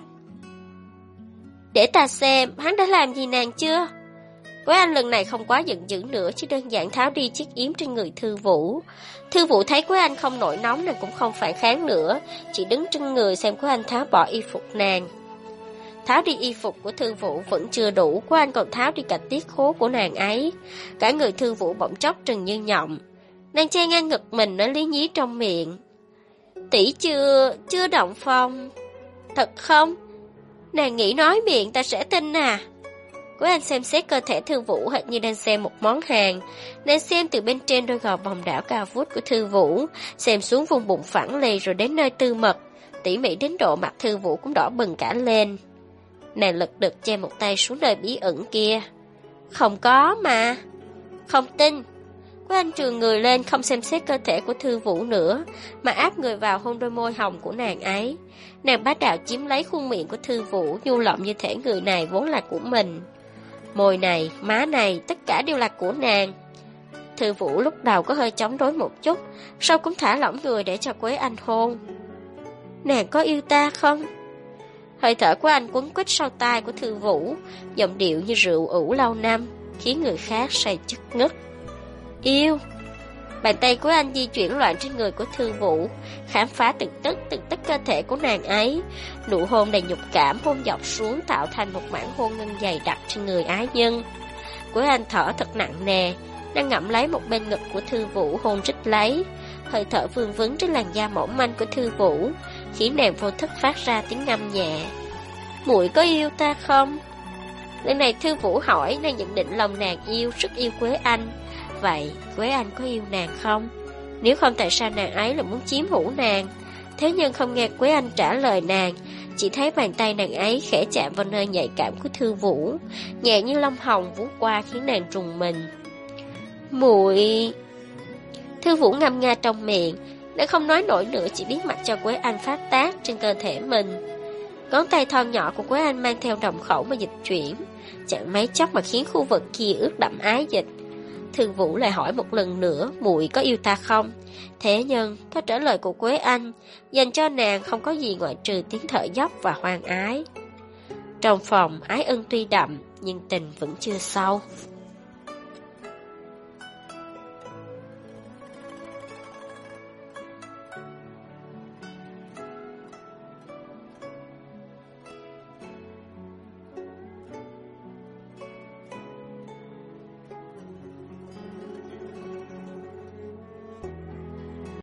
Để ta xem hắn đã làm gì nàng chưa. Quế Anh lần này không quá giận dữ nữa, chỉ đơn giản tháo đi chiếc yếm trên người Thư Vũ. Thư Vũ thấy Quế Anh không nổi nóng, nàng cũng không phản kháng nữa, chỉ đứng trên người xem Quế Anh tháo bỏ y phục nàng. Tháo đi y phục của Thư Vũ vẫn chưa đủ, Quế Anh còn tháo đi cả tiết khố của nàng ấy. Cả người Thư Vũ bỗng chốc trừng như nhộng. Nàng che ngang ngực mình nói lý nhí trong miệng. Tỷ chưa động phòng. Thật không? Nàng nghĩ nói miệng ta sẽ tin à? Quế Anh xem xét cơ thể Thư Vũ hệt như đang xem một món hàng. Nàng xem từ bên trên đôi gò vòng đảo cao vút của Thư Vũ, xem xuống vùng bụng phẳng lì rồi đến nơi tư mật, tỉ mỉ đến độ mặt Thư Vũ cũng đỏ bừng cả lên. Nàng lật đật che một tay xuống nơi bí ẩn kia. Không có mà. Không tin. Quế Anh trườn người lên, không xem xét cơ thể của Thư Vũ nữa, mà áp người vào hôn đôi môi hồng của nàng ấy. Nàng bá đạo chiếm lấy khuôn miệng của Thư Vũ, nhu lộng như thể người này vốn là của mình. Môi này, má này, tất cả đều là của nàng. Thư Vũ lúc đầu có hơi chống đối một chút, sau cũng thả lỏng người để cho Quế Anh hôn. Nàng có yêu ta không? Hơi thở của anh quấn quýt sau tai của Thư Vũ, giọng điệu như rượu ủ lâu năm, khiến người khác say chất ngất. Yêu. Bàn tay của anh di chuyển loạn trên người của Thư Vũ, khám phá từng tấc cơ thể của nàng ấy. Nụ hôn đầy nhục cảm hôn dọc xuống tạo thành một mảng hôn ngân dày đặc trên người ái nhân. Quế Anh thở thật nặng nề, đang ngậm lấy một bên ngực của Thư Vũ hôn rít lấy. Hơi thở vương vấn trên làn da mỏng manh của Thư Vũ, khiến nàng vô thức phát ra tiếng ngâm nhẹ. Muội có yêu ta không? Lần này Thư Vũ hỏi, nàng nhận định lòng nàng yêu, rất yêu Quế Anh. Vậy Quế Anh có yêu nàng không? Nếu không tại sao nàng ấy lại muốn chiếm hữu nàng? Thế nhưng không nghe Quế Anh trả lời nàng, chỉ thấy bàn tay nàng ấy khẽ chạm vào nơi nhạy cảm của Thư Vũ, nhẹ như lông hồng vuốt qua khiến nàng rùng mình. Muội. Thư Vũ ngâm nga trong miệng, nàng không nói nổi nữa, chỉ biết mặc cho Quế Anh phát tác trên cơ thể mình. Ngón tay thon nhỏ của Quế Anh mang theo đồng khẩu mà dịch chuyển, chẳng mấy chốc mà khiến khu vực kia ướt đẫm ái dịch. Thư Vũ lại hỏi một lần nữa, muội có yêu ta không? Thế nhưng câu trả lời của Quế Anh dành cho nàng không có gì ngoại trừ tiếng thở dốc và hoang ái. Trong phòng, ái ân tuy đậm nhưng tình vẫn chưa sâu.